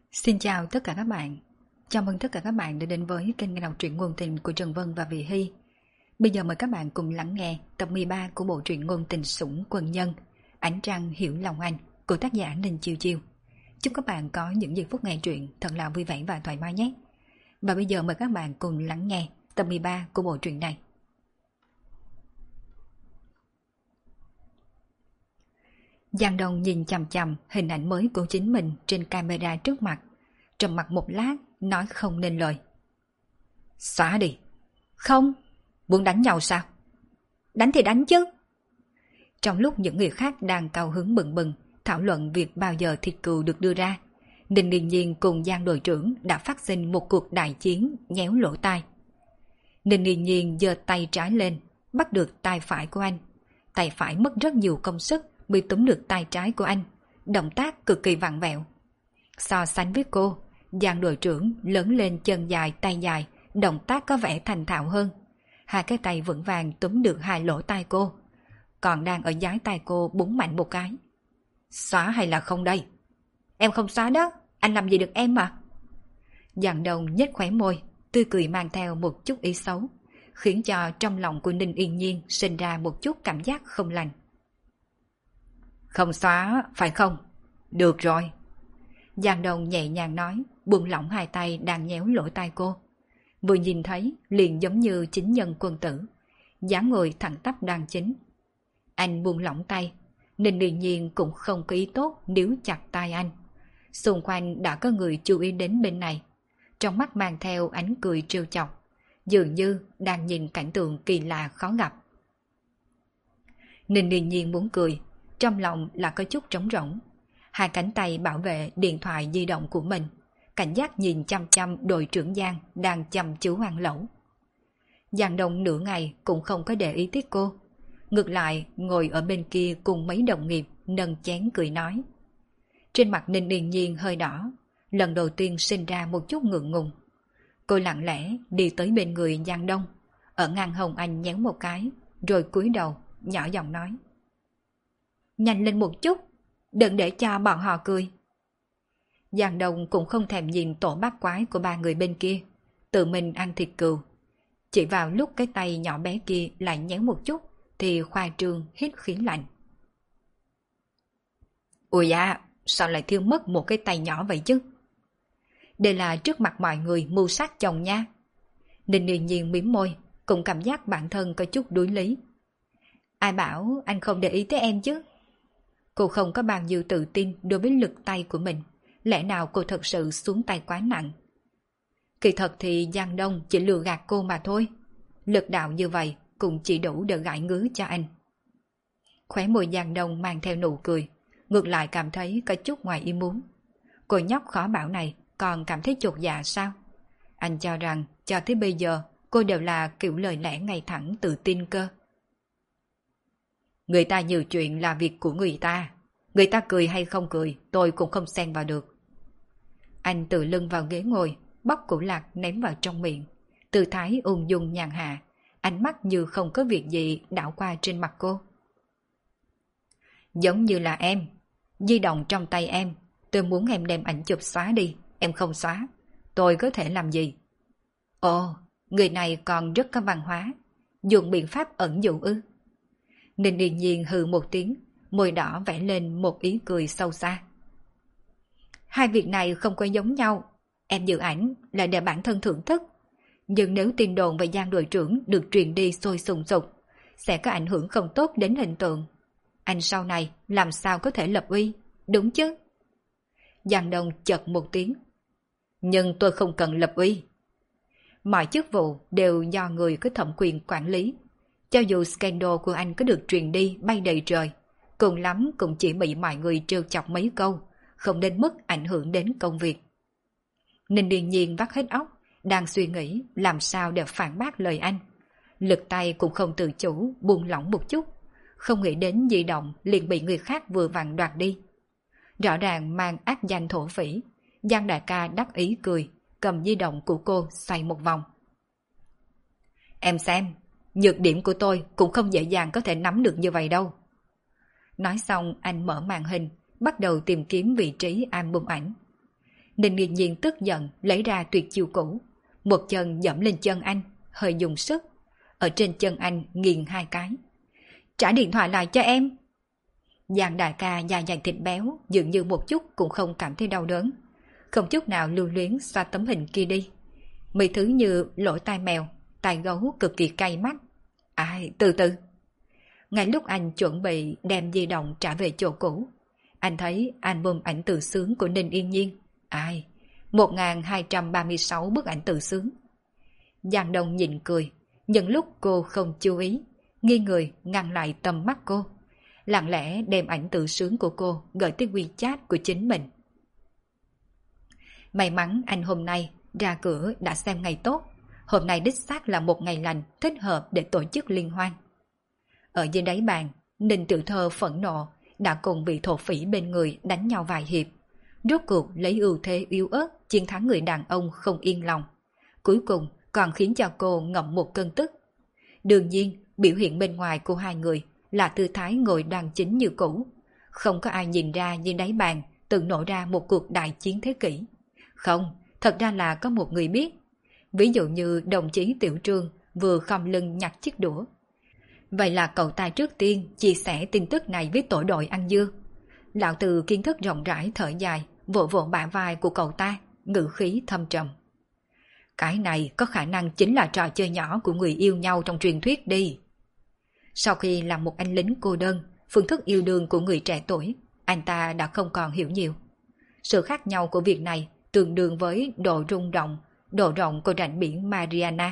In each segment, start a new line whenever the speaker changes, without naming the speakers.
Xin chào tất cả các bạn. Chào mừng tất cả các bạn đã đến với kênh nghe đọc truyện ngôn tình của Trần Vân và Vị Hy. Bây giờ mời các bạn cùng lắng nghe tập 13 của bộ truyện ngôn tình Sủng Quân Nhân, Ánh Trăng Hiểu Lòng Anh của tác giả Ninh Chiêu Chiêu. Chúc các bạn có những giây phút nghe truyện thật là vui vẻ và thoải mái nhé. Và bây giờ mời các bạn cùng lắng nghe tập 13 của bộ truyện này. Giang Đông nhìn chằm chằm hình ảnh mới của chính mình trên camera trước mặt, trầm mặc một lát, nói không nên lời. Xóa đi. Không, muốn đánh nhau sao? Đánh thì đánh chứ. Trong lúc những người khác đang cao hứng bừng bừng thảo luận việc bao giờ thịt cừu được đưa ra, Ninh Điền Nhiên cùng Giang đội trưởng đã phát sinh một cuộc đại chiến nhéo lỗ tai. Ninh Điền Nhiên giơ tay trái lên, bắt được tay phải của anh. Tay phải mất rất nhiều công sức mới túm được tay trái của anh, động tác cực kỳ vặn vẹo. So sánh với cô, Giang đội trưởng lớn lên chân dài tay dài, động tác có vẻ thành thạo hơn. Hai cái tay vững vàng túm được hai lỗ tai cô, còn đang ở dái tai cô búng mạnh một cái. Xóa hay là không đây? Em không xóa đó, anh làm gì được em mà. Giang Đông nhếch khóe môi, tươi cười mang theo một chút ý xấu, khiến cho trong lòng của Ninh Yên Nhiên sinh ra một chút cảm giác không lành. Không xóa, phải không? Được rồi. Giang Đông nhẹ nhàng nói, buông lỏng hai tay đang nhéo lỗ tai cô. Vừa nhìn thấy liền giống như chính nhân quân tử, dáng người thẳng tắp đang chính. Anh buông lỏng tay, Ninh Điền Nhiên cũng không có ý tốt níu chặt tay anh. Xung quanh đã có người chú ý đến bên này, trong mắt mang theo ánh cười trêu chọc, dường như đang nhìn cảnh tượng kỳ lạ khó gặp. Ninh Điền Nhiên muốn cười, trong lòng là có chút trống rỗng. Hai cánh tay bảo vệ điện thoại di động của mình, cảnh giác nhìn chăm chăm đội trưởng Giang đang chăm chú ăn lẩu. Giang Đông nửa ngày cũng không có để ý tới cô, ngược lại ngồi ở bên kia cùng mấy đồng nghiệp nâng chén cười nói. Trên mặt Ninh Điền Nhiên hơi đỏ, lần đầu tiên sinh ra một chút ngượng ngùng. Cô lặng lẽ đi tới bên người Giang Đông, ở ngang hông anh nhéo một cái, rồi cúi đầu nhỏ giọng nói. Nhanh lên một chút, đừng để cho bọn họ cười. Giang Đông cũng không thèm nhìn tổ bát quái của ba người bên kia, tự mình ăn thịt cừu. Chỉ vào lúc cái tay nhỏ bé kia lại nhéo một chút, thì khoa trương hít khí lạnh. Ôi da, sao lại thiêu mất một cái tay nhỏ vậy chứ? Đây là trước mặt mọi người mưu sát chồng nha. Ninh Điền Nhiên mím môi, cũng cảm giác bản thân có chút đuối lý. Ai bảo anh không để ý tới em chứ? Cô không có bao nhiêu tự tin đối với lực tay của mình, lẽ nào cô thật sự xuống tay quá nặng? Kỳ thật thì Giang Đông chỉ lừa gạt cô mà thôi, lực đạo như vậy cũng chỉ đủ để gãi ngứa cho anh. Khóe môi Giang Đông mang theo nụ cười, ngược lại cảm thấy có chút ngoài ý muốn. Cô nhóc khó bảo này còn cảm thấy chột dạ sao? Anh cho rằng cho tới bây giờ cô đều là kiểu lời lẽ ngay thẳng tự tin cơ. Người ta nhiều chuyện là việc của người ta cười hay không cười tôi cũng không xen vào được. Anh tự lưng vào ghế ngồi, bóc củ lạc ném vào trong miệng, tư thái ung dung nhàn hạ, ánh mắt như không có việc gì đảo qua trên mặt cô. Giống như là em, di động trong tay em, tôi muốn em đem ảnh chụp xóa đi, em không xóa, tôi có thể làm gì? Ồ, người này còn rất có văn hóa, dùng biện pháp ẩn dụ ư? Ninh Điền Nhiên hừ một tiếng, môi đỏ vẽ lên một ý cười sâu xa. Hai việc này không có giống nhau, em giữ ảnh là để bản thân thưởng thức, nhưng nếu tin đồn về Giang đội trưởng được truyền đi sôi sùng sục, sẽ có ảnh hưởng không tốt đến hình tượng. Anh sau này làm sao có thể lập uy, đúng chứ? Giang Đông chợt một tiếng. Nhưng tôi không cần lập uy. Mọi chức vụ đều do người có thẩm quyền quản lý. Cho dù scandal của anh có được truyền đi bay đầy trời, cùng lắm cũng chỉ bị mọi người trêu chọc mấy câu, không đến mức ảnh hưởng đến công việc. Ninh Điền Nhiên vắt hết óc, đang suy nghĩ làm sao để phản bác lời anh. Lực tay cũng không tự chủ, buông lỏng một chút, không nghĩ đến di động liền bị người khác vừa vặn đoạt đi. Rõ ràng mang ác danh thổ phỉ, Giang đại ca đắc ý cười, cầm di động của cô xoay một vòng. Em xem, nhược điểm của tôi cũng không dễ dàng có thể nắm được như vậy đâu. Nói xong anh mở màn hình, bắt đầu tìm kiếm vị trí album ảnh. Ninh Nghiên Nhiên tức giận lấy ra tuyệt chiêu cũ, một chân dẫm lên chân anh, hơi dùng sức, ở trên chân anh nghiền 2 cái. Trả điện thoại lại cho em. Giang đại ca da dày thịt béo, dường như một chút cũng không cảm thấy đau đớn, không chút nào lưu luyến xoa tấm hình kia đi. Mấy thứ như lỗ tai mèo, tai gấu cực kỳ cay mắt. Ai, từ từ. Ngay lúc anh chuẩn bị đem di động trả về chỗ cũ, anh thấy album ảnh tự sướng của Ninh Yên Nhiên. Ai, 1236 bức ảnh tự sướng. Giang Đông nhìn cười, nhưng lúc cô không chú ý, nghi người ngăn lại tầm mắt cô, lặng lẽ đem ảnh tự sướng của cô gửi tới WeChat của chính mình. May mắn anh hôm nay ra cửa đã xem ngày tốt, hôm nay đích xác là một ngày lành thích hợp để tổ chức liên hoan. Ở dưới đáy bàn, Ninh Tiểu Thơ phẫn nộ đã cùng vị thổ phỉ bên người đánh nhau vài hiệp, rốt cuộc lấy ưu thế yếu ớt chiến thắng người đàn ông không yên lòng, cuối cùng còn khiến cho cô ngậm một cơn tức. Đương nhiên, biểu hiện bên ngoài của hai người là tư thái ngồi đoan chính như cũ, không có ai nhìn ra dưới đáy bàn từng nổ ra một cuộc đại chiến thế kỷ. Không, thật ra là có một người biết. Ví dụ như đồng chí Tiểu Trương vừa khom lưng nhặt chiếc đũa. Vậy là cậu ta trước tiên chia sẻ tin tức này với tổ đội ăn dưa. Lão Từ kiến thức rộng rãi thở dài, vỗ vỗ bả vai của cậu ta, ngữ khí thâm trầm. Cái này có khả năng chính là trò chơi nhỏ của người yêu nhau trong truyền thuyết đi. Sau khi làm một anh lính cô đơn, phương thức yêu đương của người trẻ tuổi, anh ta đã không còn hiểu nhiều. Sự khác nhau của việc này tương đương với độ rộng của rãnh biển Mariana.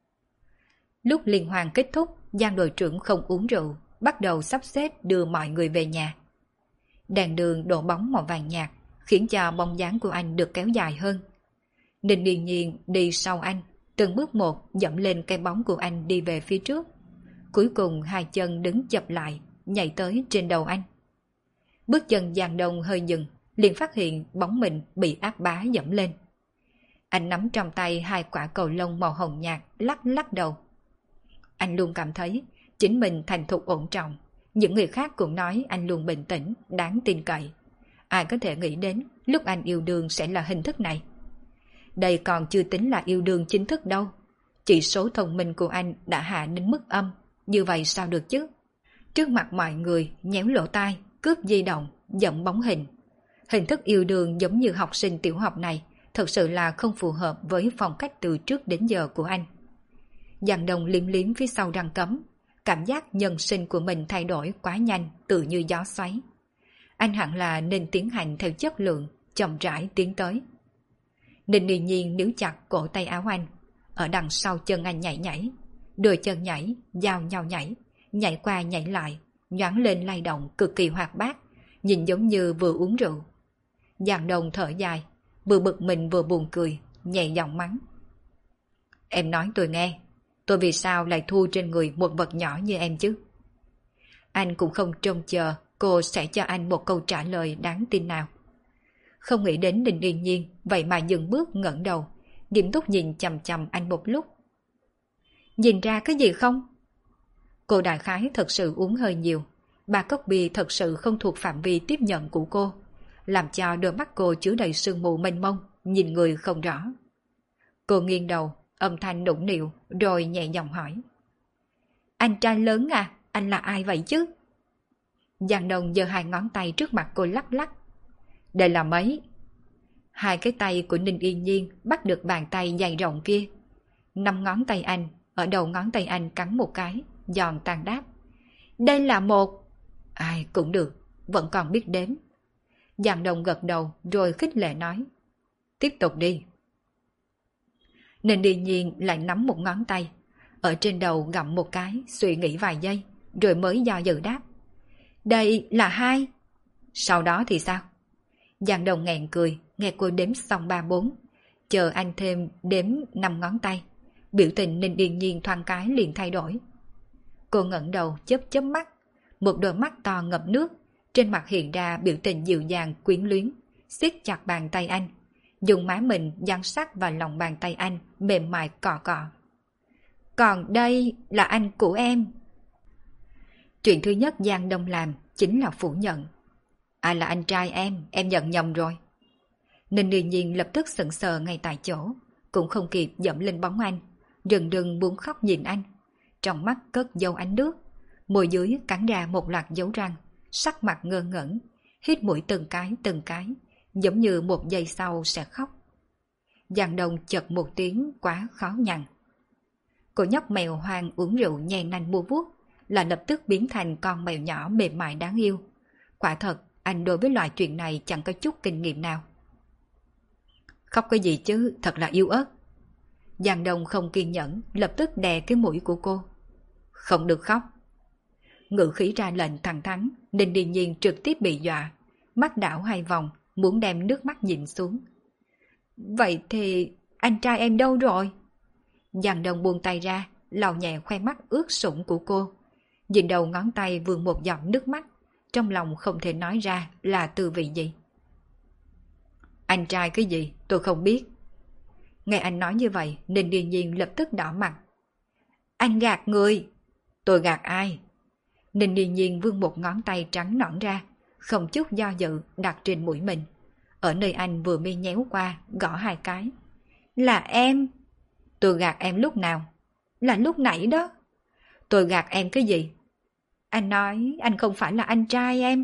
Lúc liên hoan kết thúc, Giang đội trưởng không uống rượu, bắt đầu sắp xếp đưa mọi người về nhà. Đèn đường đổ bóng màu vàng nhạt, khiến cho bóng dáng của anh được kéo dài hơn. Ninh Điền Nhiên đi sau anh, từng bước một dẫm lên cái bóng của anh đi về phía trước. Cuối cùng 2 chân đứng chập lại, nhảy tới trên đầu anh. Bước chân Giang Đông hơi dừng, liền phát hiện bóng mình bị ác bá dẫm lên. Anh nắm trong tay 2 quả cầu lông màu hồng nhạt, lắc lắc đầu. Anh luôn cảm thấy chính mình thành thục ổn trọng. Những người khác cũng nói anh luôn bình tĩnh, đáng tin cậy. Ai có thể nghĩ đến lúc anh yêu đương sẽ là hình thức này. Đây còn chưa tính là yêu đương chính thức đâu. Chỉ số thông minh của anh đã hạ đến mức âm. Như vậy sao được chứ? Trước mặt mọi người nhéo lỗ tai, cướp di động, dẫm bóng hình. Hình thức yêu đương giống như học sinh tiểu học này thật sự là không phù hợp với phong cách từ trước đến giờ của anh. Giang Đông liếm liếm phía sau răng cấm, cảm giác nhân sinh của mình thay đổi quá nhanh, tự như gió xoáy. Anh hẳn là nên tiến hành theo chất lượng, chậm rãi tiến tới. Ninh Điền Nhiên níu chặt cổ tay áo anh, ở đằng sau chân anh nhảy nhảy, đôi chân nhảy, giao nhau nhảy, nhảy qua nhảy lại, nhoáng lên lay động cực kỳ hoạt bát, nhìn giống như vừa uống rượu. Giang Đông thở dài, vừa bực mình vừa buồn cười, nhẹ giọng mắng. Em nói tôi nghe, tôi vì sao lại thu trên người một vật nhỏ như em chứ? Anh cũng không trông chờ cô sẽ cho anh một câu trả lời đáng tin nào. Không nghĩ đến Ninh Điền Nhiên, vậy mà dừng bước ngẩng đầu, nghiêm túc nhìn chằm chằm anh một lúc. Nhìn ra cái gì không? Cô đại khái thật sự uống hơi nhiều, 3 cốc bia thật sự không thuộc phạm vi tiếp nhận của cô, làm cho đôi mắt cô chứa đầy sương mù mênh mông, nhìn người không rõ. Cô nghiêng đầu, âm thanh nũng nịu, rồi nhẹ giọng hỏi. Anh trai lớn à, anh là ai vậy chứ? Giang Đông giơ 2 ngón tay trước mặt cô lắc lắc. Đây là mấy? 2 cái tay của Ninh Yên Nhiên bắt được bàn tay dày rộng kia. 5 ngón tay anh, ở đầu ngón tay anh cắn một cái, giòn tan đáp. Đây là 1. Ai cũng được, vẫn còn biết đếm. Giang Đông gật đầu rồi khích lệ nói. Tiếp tục đi. Ninh Điền Nhiên lại nắm một ngón tay, ở trên đầu gặm một cái, suy nghĩ vài giây, rồi mới do dự đáp. Đây là 2. Sau đó thì sao? Giang Đông nghẹn cười, nghe cô đếm xong 3, 4, chờ anh thêm đếm 5 ngón tay. Biểu tình Ninh Điền Nhiên thoáng cái liền thay đổi. Cô ngẩng đầu chớp chớp mắt, một đôi mắt to ngập nước, trên mặt hiện ra biểu tình dịu dàng quyến luyến, siết chặt bàn tay anh, dùng má mình dán sát vào lòng bàn tay anh, mềm mại cọ cọ. Còn đây là anh của em. Chuyện thứ nhất Giang Đông làm chính là phủ nhận. Ai là anh trai em nhận nhầm rồi. Ninh Điền Nhiên lập tức sững sờ ngay tại chỗ, cũng không kịp dẫm lên bóng anh, rần rần muốn khóc nhìn anh. Trong mắt cất dấu ánh nước, môi dưới cắn ra một loạt dấu răng, sắc mặt ngơ ngẩn, hít mũi từng cái, giống như một giây sau sẽ khóc. Giang Đông chật một tiếng quá khó nhằn. Cô nhóc mèo hoang uống rượu nhè nanh mua vuốt, là lập tức biến thành con mèo nhỏ mềm mại đáng yêu. Quả thật, anh đối với loại chuyện này chẳng có chút kinh nghiệm nào. Khóc cái gì chứ, thật là yếu ớt. Giang Đông không kiên nhẫn, lập tức đè cái mũi của cô. Không được khóc. Ngự khí ra lệnh thẳng thắn, Ninh Điền Nhiên trực tiếp bị dọa, mắt đảo hai vòng, muốn đem nước mắt nhìn xuống. Vậy thì anh trai em đâu rồi? Giang Đông buông tay ra, lau nhẹ khoe mắt ướt sũng của cô. Nhìn đầu ngón tay vươn một giọt nước mắt, trong lòng không thể nói ra là tư vị gì. Anh trai cái gì, tôi không biết. Nghe anh nói như vậy, Ninh Điền Nhiên lập tức đỏ mặt. Anh gạt người. Tôi gạt ai? Ninh Điền Nhiên vươn một ngón tay trắng nõn ra, không chút do dự đặt trên mũi mình. Ở nơi anh vừa mi nhéo qua, gõ hai cái. Là em. Tôi gạt em lúc nào? Là lúc nãy đó. Tôi gạt em cái gì? Anh nói anh không phải là anh trai em.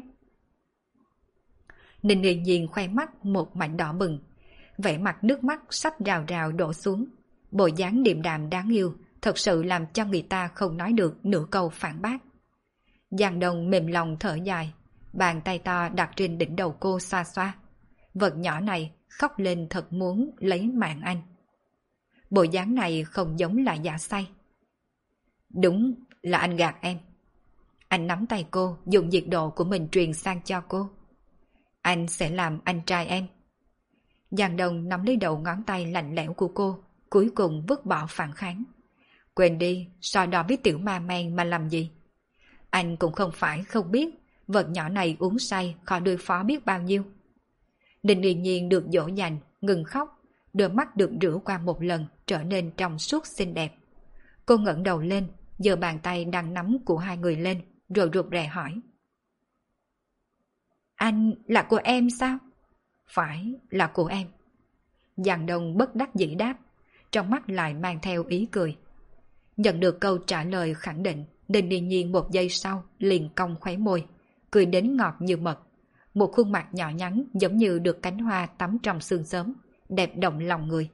Ninh Điền Nhiên khoe mắt một mảnh đỏ bừng, vẻ mặt nước mắt sắp rào rào đổ xuống. Bộ dáng điềm đạm đáng yêu thật sự làm cho người ta không nói được nửa câu phản bác. Giang Đông mềm lòng thở dài, bàn tay to đặt trên đỉnh đầu cô xoa xoa. Vật nhỏ này khóc lên thật muốn lấy mạng anh. Bộ dáng này không giống là giả say. Đúng là anh gạt em. Anh nắm tay cô, dùng nhiệt độ của mình truyền sang cho cô. Anh sẽ làm anh trai em. Giang Đông nắm lấy đầu ngón tay lạnh lẽo của cô, cuối cùng vứt bỏ phản kháng. Quên đi, so đo với tiểu ma men mà làm gì? Anh cũng không phải không biết, vật nhỏ này uống say khó đối phó biết bao nhiêu. Ninh Điền Nhiên được dỗ dành, ngừng khóc, đôi mắt được rửa qua một lần trở nên trong suốt xinh đẹp. Cô ngẩng đầu lên, giơ bàn tay đang nắm của hai người lên, rồi rụt rè hỏi. Anh là của em sao? Phải là của em. Giang Đông bất đắc dĩ đáp, trong mắt lại mang theo ý cười. Nhận được câu trả lời khẳng định, Ninh Điền Nhiên một giây sau liền cong khóe môi, cười đến ngọt như mật. Một khuôn mặt nhỏ nhắn giống như được cánh hoa tắm trong sương sớm, đẹp động lòng người.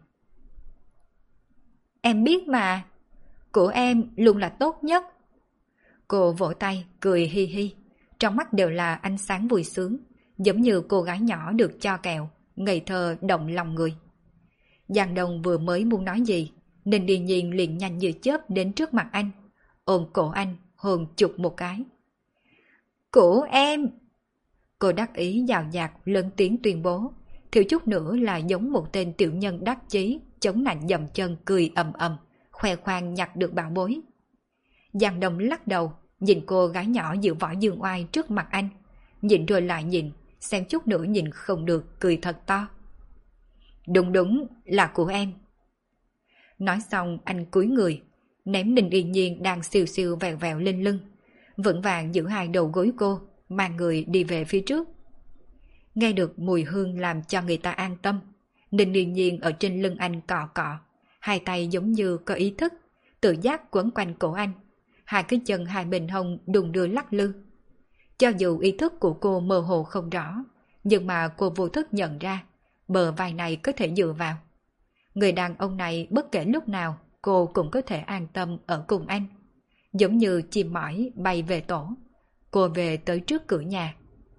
Em biết mà, của em luôn là tốt nhất. Cô vỗ tay, cười hi hi, trong mắt đều là ánh sáng vui sướng, giống như cô gái nhỏ được cho kẹo, ngây thơ động lòng người. Giang Đông vừa mới muốn nói gì, Ninh Điền Nhiên liền nhanh như chớp đến trước mặt anh, ôm cổ anh, hôn chụp một cái. Của em! Cô đắc ý dào dạt lớn tiếng tuyên bố, thiếu chút nữa là giống một tên tiểu nhân đắc chí, chống nạnh dầm chân cười ầm ầm, khoe khoang nhặt được bảo bối. Giang Đông lắc đầu, nhìn cô gái nhỏ dự võ dương oai trước mặt anh, nhìn rồi lại nhìn, xem chút nữa nhìn không được, cười thật to. Đúng đúng, là của em. Nói xong anh cúi người, ném Ninh Điền Nhiên đang siêu siêu vèo vèo lên lưng, vững vàng giữ hai đầu gối cô, mang người đi về phía trước. Nghe được mùi hương làm cho người ta an tâm, Ninh Điền Nhiên ở trên lưng anh cọ cọ, hai tay giống như có ý thức, tự giác quấn quanh cổ anh, hai cái chân hai bên hông đùng đưa lắc lư. Cho dù ý thức của cô mơ hồ không rõ, nhưng mà cô vô thức nhận ra, bờ vai này có thể dựa vào. Người đàn ông này bất kể lúc nào, cô cũng có thể an tâm ở cùng anh. Giống như chim mỏi bay về tổ, cô về tới trước cửa nhà.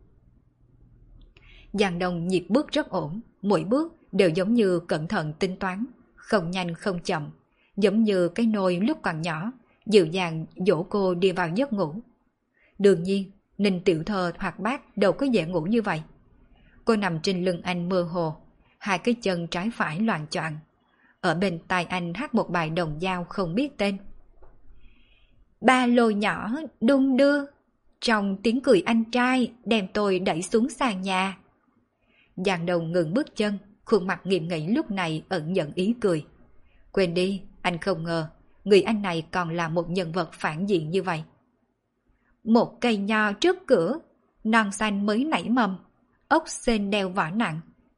Giang Đông nhịp bước rất ổn, mỗi bước đều giống như cẩn thận tính toán, không nhanh không chậm, giống như cái nôi lúc còn nhỏ, dịu dàng dỗ cô đi vào giấc ngủ. Đương nhiên, Ninh tiểu thơ hoạt bát đâu có dễ ngủ như vậy. Cô nằm trên lưng anh mơ hồ, hai cái chân trái phải loạng choạng. Ở bên tai anh hát một bài đồng dao không biết tên. Ba lô nhỏ đung đưa, trong tiếng cười anh trai đem tôi đẩy xuống sàn nhà. Giang Đông ngừng bước chân, khuôn mặt nghiêm nghị lúc này ẩn nhận ý cười. Quên đi, anh không ngờ, người anh này còn là một nhân vật phản diện như vậy. Một cây nho trước cửa, non xanh mới nảy mầm, ốc sên đeo vỏ nặng,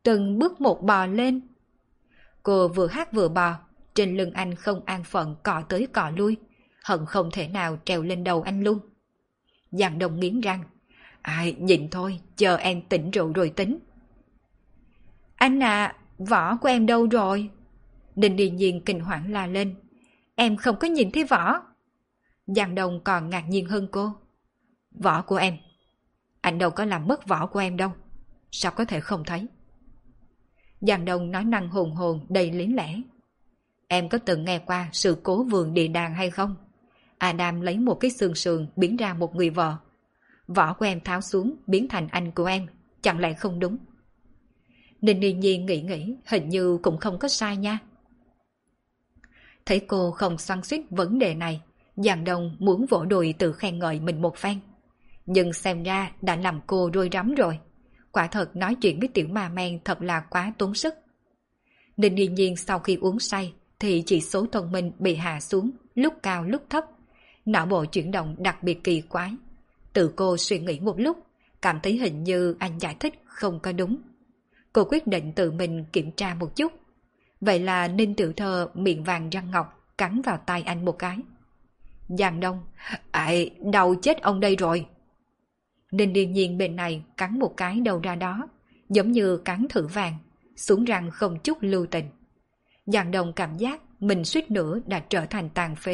từng bước một bò lên. Cô vừa hát vừa bò, trên lưng anh không an phận cọ tới cọ lui, hận không thể nào trèo lên đầu anh luôn. Giang Đông nghiến răng. Ai, nhịn thôi, chờ em tỉnh rượu rồi tính. Anh à, vỏ của em đâu rồi? Ninh Điền Nhiên kinh hoảng la lên. Em không có nhìn thấy vỏ. Giang Đông còn ngạc nhiên hơn cô. Vỏ của em? Anh đâu có làm mất vỏ của em đâu. Sao có thể không thấy? Giang Đông nói năng hùng hồn đầy lý lẽ. Em có từng nghe qua sự cố vườn địa đàng hay không? Adam lấy một cái xương sườn biến ra một người vợ. Vỏ của em tháo xuống biến thành anh của em. Chẳng lẽ không đúng? Ninh Điền Nhiên nghĩ hình như cũng không có sai nha. Thấy cô không xoắn xuýt vấn đề này, Giang Đông muốn vỗ đùi tự khen ngợi mình một phen. Nhưng xem ra đã làm cô rối rắm rồi. Quả thật nói chuyện với tiểu ma men thật là quá tốn sức. Ninh Điền Nhiên sau khi uống say thì chỉ số thông minh bị hạ xuống, lúc cao lúc thấp. Não bộ chuyển động đặc biệt kỳ quái. Tự cô suy nghĩ một lúc, cảm thấy hình như anh giải thích không có đúng. Cô quyết định tự mình kiểm tra một chút. Vậy là Ninh Tiểu Thơ miệng vàng răng ngọc cắn vào tay anh một cái. Giang Đông, ai, đau chết ông đây rồi. Ninh Điền Nhiên bên này cắn một cái đầu ra đó, giống như cắn thử vàng, xuống răng không chút lưu tình. Giang Đông cảm giác mình suýt nữa đã trở thành tàn phế.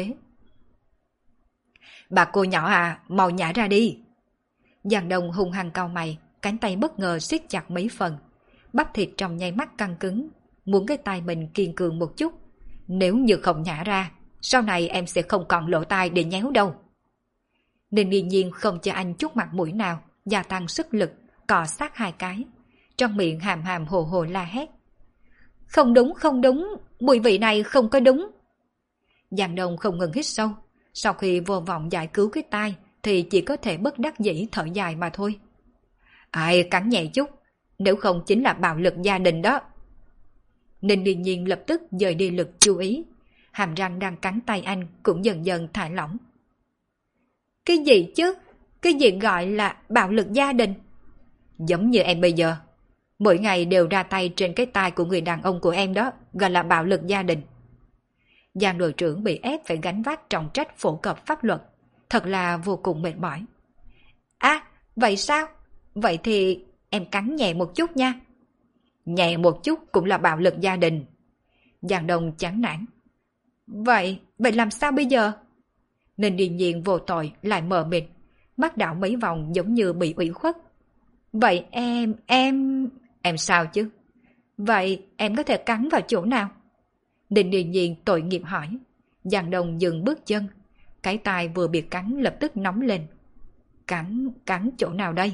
Bà cô nhỏ à, mau nhả ra đi. Giang Đông hung hăng cau mày, cánh tay bất ngờ siết chặt mấy phần. Bắp thịt trong nháy mắt căng cứng, muốn cái tay mình kiên cường một chút. Nếu như không nhả ra, sau này em sẽ không còn lỗ tai để nhéo đâu. Ninh Điền Nhiên không cho anh chút mặt mũi nào, gia tăng sức lực, cọ sát hai cái. Trong miệng hàm hàm hồ hồ la hét. Không đúng, không đúng, mùi vị này không có đúng. Giang Đông không ngừng hít sâu. Sau khi vô vọng giải cứu cái tai thì chỉ có thể bất đắc dĩ thở dài mà thôi. Ai cắn nhẹ chút, nếu không chính là bạo lực gia đình đó. Ninh Điền Nhiên lập tức dời đi lực chú ý. Hàm răng đang cắn tay anh cũng dần dần thả lỏng. Cái gì chứ? Cái gì gọi là bạo lực gia đình? Giống như em bây giờ. Mỗi ngày đều ra tay trên cái tai của người đàn ông của em đó, gọi là bạo lực gia đình. Giang đội trưởng bị ép phải gánh vác trọng trách phổ cập pháp luật. Thật là vô cùng mệt mỏi. À, vậy sao? Vậy thì em cắn nhẹ một chút nha. Nhẹ một chút cũng là bạo lực gia đình. Giang Đông chán nản. Vậy làm sao bây giờ? Ninh Điền Nhiên vô tội lại mờ mịt, mắt đảo mấy vòng giống như bị ủy khuất. Vậy em sao chứ? Vậy em có thể cắn vào chỗ nào? Ninh Điền Nhiên tội nghiệp hỏi. Giang Đông dừng bước chân, cái tai vừa bị cắn lập tức nóng lên. Cắn chỗ nào đây?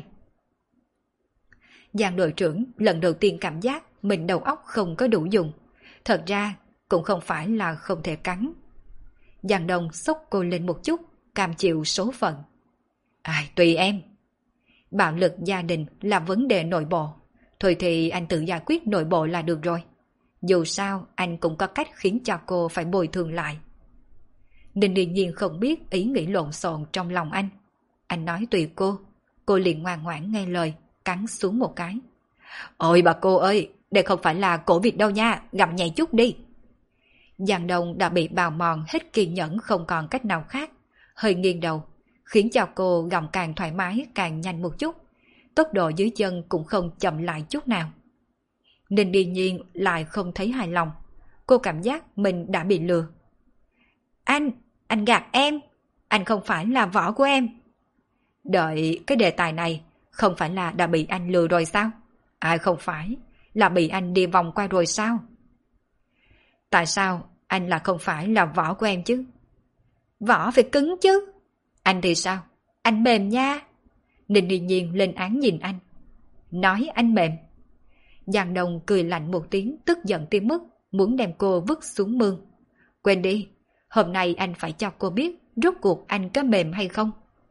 Giang đội trưởng lần đầu tiên cảm giác mình đầu óc không có đủ dùng. Thật ra cũng không phải là không thể cắn. Giang Đông xốc cô lên một chút, cam chịu số phận. Ai, tùy em. Bạo lực gia đình là vấn đề nội bộ. Thôi thì anh tự giải quyết nội bộ là được rồi. Dù sao anh cũng có cách khiến cho cô phải bồi thường lại. Ninh Điền Nhiên không biết ý nghĩ lộn xộn trong lòng anh. Anh nói tùy cô liền ngoan ngoãn nghe lời, cắn xuống một cái. Ôi bà cô ơi, đây không phải là cổ vịt đâu nha, gặm nhẹ chút đi. Giang Đông đã bị bào mòn hết kiên nhẫn không còn cách nào khác, hơi nghiêng đầu, khiến cho cô gặm càng thoải mái càng nhanh một chút. Tốc độ dưới chân cũng không chậm lại chút nào. Ninh Điền Nhiên lại không thấy hài lòng. Cô cảm giác mình đã bị lừa. Anh gạt em. Anh không phải là vỏ của em. Đợi cái đề tài này, không phải là đã bị anh lừa rồi sao? Ai không phải, là bị anh đi vòng qua rồi sao? Tại sao anh là không phải là vỏ của em chứ? Vỏ phải cứng chứ. Anh thì sao? Anh mềm nha. Ninh Điền Nhiên lên án nhìn anh. Nói anh mềm. Giang Đông cười lạnh một tiếng, tức giận tới mức muốn đem cô vứt xuống mương. Quên đi, hôm nay anh phải cho cô biết rốt cuộc anh có mềm hay không.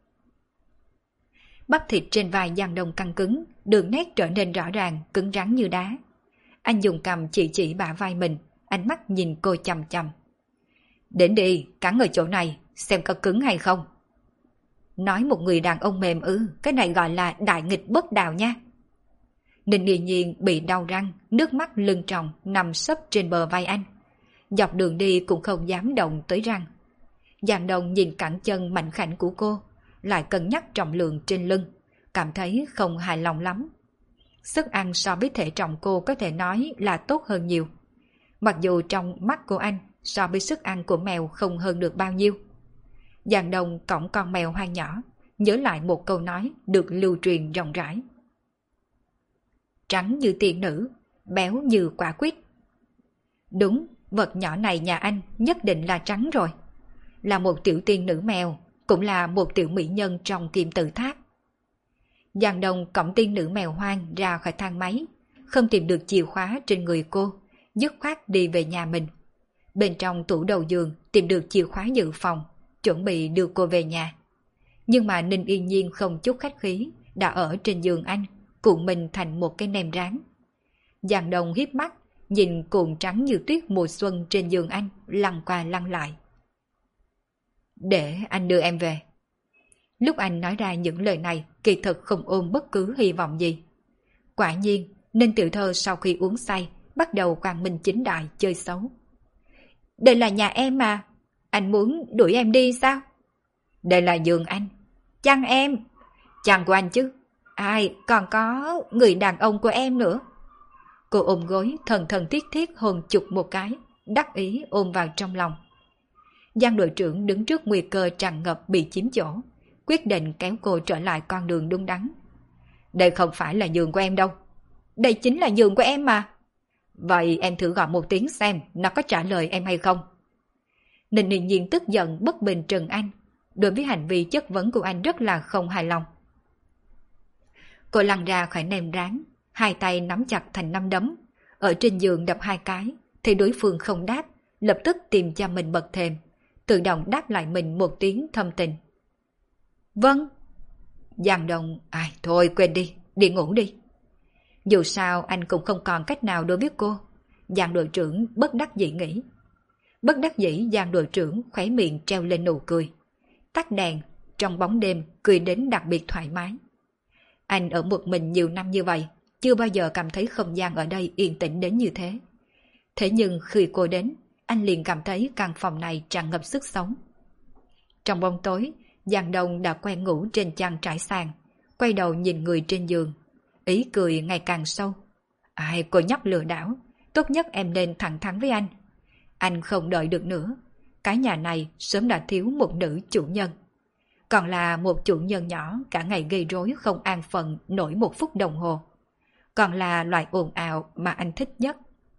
Bắp thịt trên vai Giang Đông căng cứng, đường nét trở nên rõ ràng, cứng rắn như đá. Anh dùng cằm chỉ bả vai mình, ánh mắt nhìn cô chằm chằm. Đến đi, cắn ở chỗ này, xem có cứng hay không. Nói một người đàn ông mềm cái này gọi là đại nghịch bất đạo nha. Ninh Yên Nhiên bị đau răng, nước mắt lưng tròng nằm sấp trên bờ vai anh. Dọc đường đi cũng không dám động tới răng. Giang Đông nhìn cẳng chân mạnh khảnh của cô, lại cân nhắc trọng lượng trên lưng, cảm thấy không hài lòng lắm. Sức ăn so với thể trọng cô có thể nói là tốt hơn nhiều. Mặc dù trong mắt của anh so với sức ăn của mèo không hơn được bao nhiêu. Giang Đông cõng con mèo hoang nhỏ, nhớ lại một câu nói được lưu truyền rộng rãi. Trắng như tiên nữ, béo như quả quýt. Đúng, vật nhỏ này nhà anh nhất định là trắng rồi. Là một tiểu tiên nữ mèo, cũng là một tiểu mỹ nhân trong kim tự tháp. Giang Đông cõng tiên nữ mèo hoang ra khỏi thang máy, không tìm được chìa khóa trên người cô, dứt khoát đi về nhà mình. Bên trong tủ đầu giường tìm được chìa khóa dự phòng, chuẩn bị đưa cô về nhà. Nhưng mà Ninh Yên Nhiên không chút khách khí, đã ở trên giường anh, cuộn mình thành một cái nệm rán. Giang Đông híp mắt, nhìn cuộn trắng như tuyết mùa xuân trên giường anh, lăn qua lăn lại. Để anh đưa em về. Lúc anh nói ra những lời này, kỳ thực không ôm bất cứ hy vọng gì. Quả nhiên, Ninh Tiểu Thơ sau khi uống say, bắt đầu quang minh chính đại chơi xấu. Đây là nhà em mà, anh muốn đuổi em đi sao? Đây là giường anh. Chăn em. Chăn của anh chứ. Ai, còn có người đàn ông của em nữa. Cô ôm gối thần thần thiết thiết hôn chụp một cái, đắc ý ôm vào trong lòng. Giang đội trưởng đứng trước nguy cơ tràn ngập bị chiếm chỗ, quyết định kéo cô trở lại con đường đúng đắn. Đây không phải là giường của em đâu. Đây chính là giường của em mà. Vậy em thử gọi một tiếng xem nó có trả lời em hay không. Ninh Yên Nhiên tức giận bất bình trừng anh, đối với hành vi chất vấn của anh rất là không hài lòng. Cô lăn ra khỏi nệm rán, hai tay nắm chặt thành nắm đấm, ở trên giường đập hai cái, thì đối phương không đáp, lập tức tìm cho mình bật thềm, tự động đáp lại mình một tiếng thâm tình. Vâng. Giang Đông, thôi quên đi, đi ngủ đi. Dù sao anh cũng không còn cách nào đối với cô. Giang đội trưởng bất đắc dĩ nghĩ. Bất đắc dĩ Giang đội trưởng khóe miệng treo lên nụ cười. Tắt đèn, trong bóng đêm cười đến đặc biệt thoải mái. Anh ở một mình nhiều năm như vậy, chưa bao giờ cảm thấy không gian ở đây yên tĩnh đến như thế. Thế nhưng khi cô đến, anh liền cảm thấy căn phòng này tràn ngập sức sống. Trong bóng tối, Giang Đông đã quen ngủ trên chăn trải sàn, quay đầu nhìn người trên giường, ý cười ngày càng sâu. Cô nhóc lừa đảo, tốt nhất em nên thẳng thắn với anh. Anh không đợi được nữa, cái nhà này sớm đã thiếu một nữ chủ nhân. Còn là một chủ nhân nhỏ cả ngày gây rối không an phận nổi một phút đồng hồ. Còn là loại ồn ào mà anh thích nhất.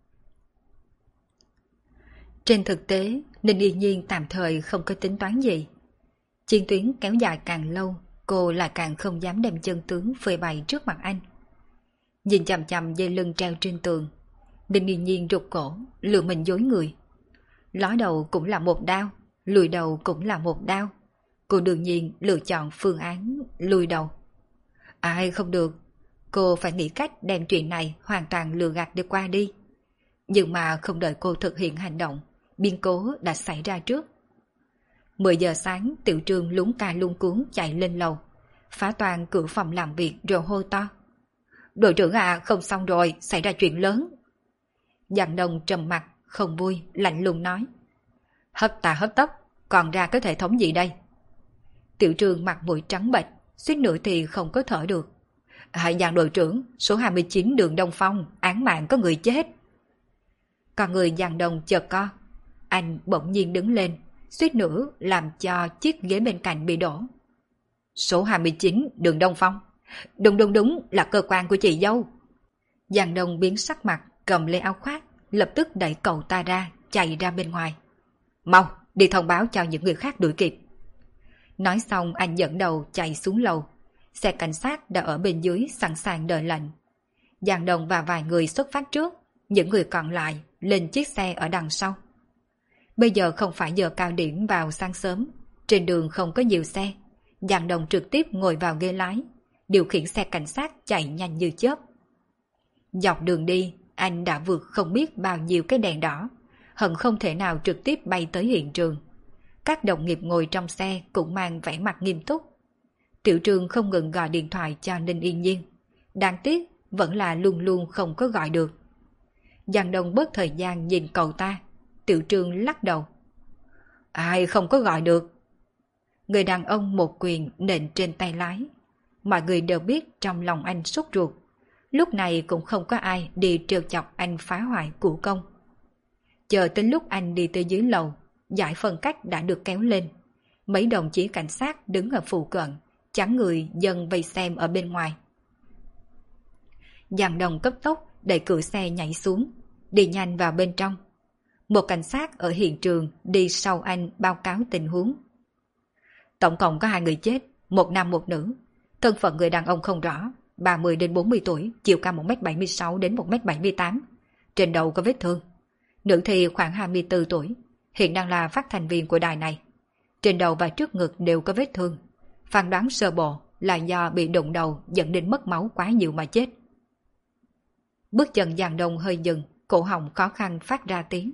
Trên thực tế, Ninh Yên Nhiên tạm thời không có tính toán gì. Chiến tuyến kéo dài càng lâu, cô lại càng không dám đem chân tướng phơi bày trước mặt anh. Nhìn chằm chằm dây lưng treo trên tường, Ninh Yên Nhiên rụt cổ, lừa mình dối người. Ló đầu cũng là một đao, lùi đầu cũng là một đao. Cô đương nhiên lựa chọn phương án lùi đầu. Không được, cô phải nghĩ cách đem chuyện này hoàn toàn lừa gạt đi qua đi. Nhưng mà không đợi cô thực hiện hành động, biến cố đã xảy ra trước. 10 giờ sáng, Tiểu Trương lúng ca lung cuống chạy lên lầu, phá toàn cửa phòng làm việc rồi hô to. Đội trưởng không xong rồi, xảy ra chuyện lớn. Giang Đông trầm mặt, không vui, lạnh lùng nói. Hấp tà hấp tấp, còn ra cái hệ thống gì đây? Tiểu Trương mặt mũi trắng bệch, suýt nữa thì không có thở được. Giang đội trưởng, số 29 đường Đông Phong, án mạng có người chết. Còn người Giang Đông chợt co, anh bỗng nhiên đứng lên, suýt nữa làm cho chiếc ghế bên cạnh bị đổ. Số 29 đường Đông Phong. Đúng là cơ quan của chị dâu. Giang Đông biến sắc mặt, cầm lấy áo khoác, lập tức đẩy cậu ta ra, chạy ra bên ngoài. Mau, đi thông báo cho những người khác đuổi kịp. Nói xong anh dẫn đầu chạy xuống lầu. Xe cảnh sát đã ở bên dưới sẵn sàng đợi lệnh. Giang Đông và vài người xuất phát trước, những người còn lại lên chiếc xe ở đằng sau. Bây giờ không phải giờ cao điểm vào sáng sớm, trên đường không có nhiều xe. Giang Đông trực tiếp ngồi vào ghế lái, điều khiển xe cảnh sát chạy nhanh như chớp. Dọc đường đi, anh đã vượt không biết bao nhiêu cái đèn đỏ, hận không thể nào trực tiếp bay tới hiện trường. Các đồng nghiệp ngồi trong xe cũng mang vẻ mặt nghiêm túc. Tiểu Trương không ngừng gọi điện thoại cho Ninh Yên Nhiên. Đáng tiếc, vẫn là luôn luôn không có gọi được. Giang Đông bớt thời gian nhìn cậu ta, Tiểu Trương lắc đầu. Ai không có gọi được? Người đàn ông một quyền nện trên tay lái. Mọi người đều biết trong lòng anh sốt ruột. Lúc này cũng không có ai đi trêu chọc anh phá hoại của công. Chờ tới lúc anh đi tới dưới lầu, giải phân cách đã được kéo lên. Mấy đồng chí cảnh sát đứng ở phụ cận, chắn người dân vây xem ở bên ngoài. Giang Đông cấp tốc đẩy cửa xe nhảy xuống, đi nhanh vào bên trong. Một cảnh sát ở hiện trường đi sau anh báo cáo tình huống. Tổng cộng có 2 người chết, một nam một nữ. Thân phận người đàn ông không rõ, 30 đến 40 tuổi, chiều cao 1m76 đến 1m78. Trên đầu có vết thương. Nữ thì khoảng 24 tuổi, hiện đang là phát thanh viên của đài này. Trên đầu và trước ngực đều có vết thương. Phán đoán sơ bộ là do bị đụng đầu dẫn đến mất máu quá nhiều mà chết. Bước chân Giang Đông hơi dừng, cổ họng khó khăn phát ra tiếng.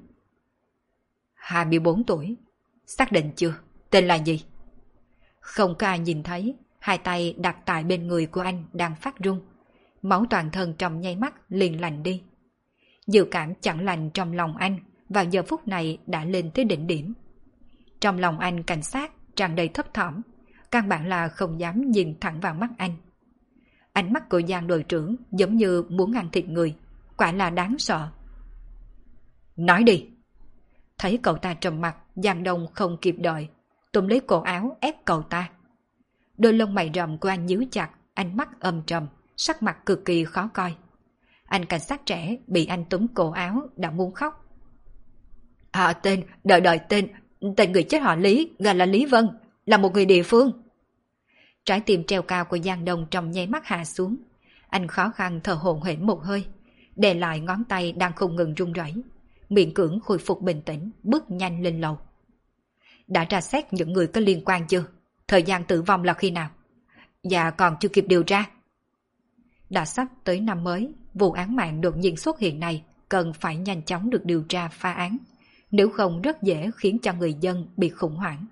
24 tuổi. Xác định chưa? Tên là gì? Không có ai nhìn thấy, hai tay đặt tại bên người của anh đang phát run. Máu toàn thân trong nháy mắt liền lạnh đi. Dự cảm chẳng lành trong lòng anh vào giờ phút này đã lên tới đỉnh điểm. Trong lòng anh cảnh sát tràn đầy thấp thỏm, căn bản là không dám nhìn thẳng vào mắt anh. Ánh mắt của Giang đội trưởng giống như muốn ăn thịt người, quả là đáng sợ. Nói đi. Thấy cậu ta trầm mặt, Giang Đông không kịp đợi, túm lấy cổ áo ép cậu ta. Đôi lông mày rậm của anh nhíu chặt, ánh mắt âm trầm, sắc mặt cực kỳ khó coi. Anh cảnh sát trẻ bị anh túm cổ áo đã muốn khóc. Tên, đợi tên người chết họ Lý, gọi là Lý Vân, là một người địa phương. Trái tim treo cao của Giang Đông trong nháy mắt hạ xuống. Anh khó khăn thở hổn hển một hơi, đè lại ngón tay đang không ngừng run rẩy, miễn cưỡng khôi phục bình tĩnh, bước nhanh lên lầu. Đã tra xét những người có liên quan chưa? Thời gian tử vong là khi nào? Dạ còn chưa kịp điều tra. Đã sắp tới năm mới, vụ án mạng đột nhiên xuất hiện này cần phải nhanh chóng được điều tra phá án, nếu không rất dễ khiến cho người dân bị khủng hoảng.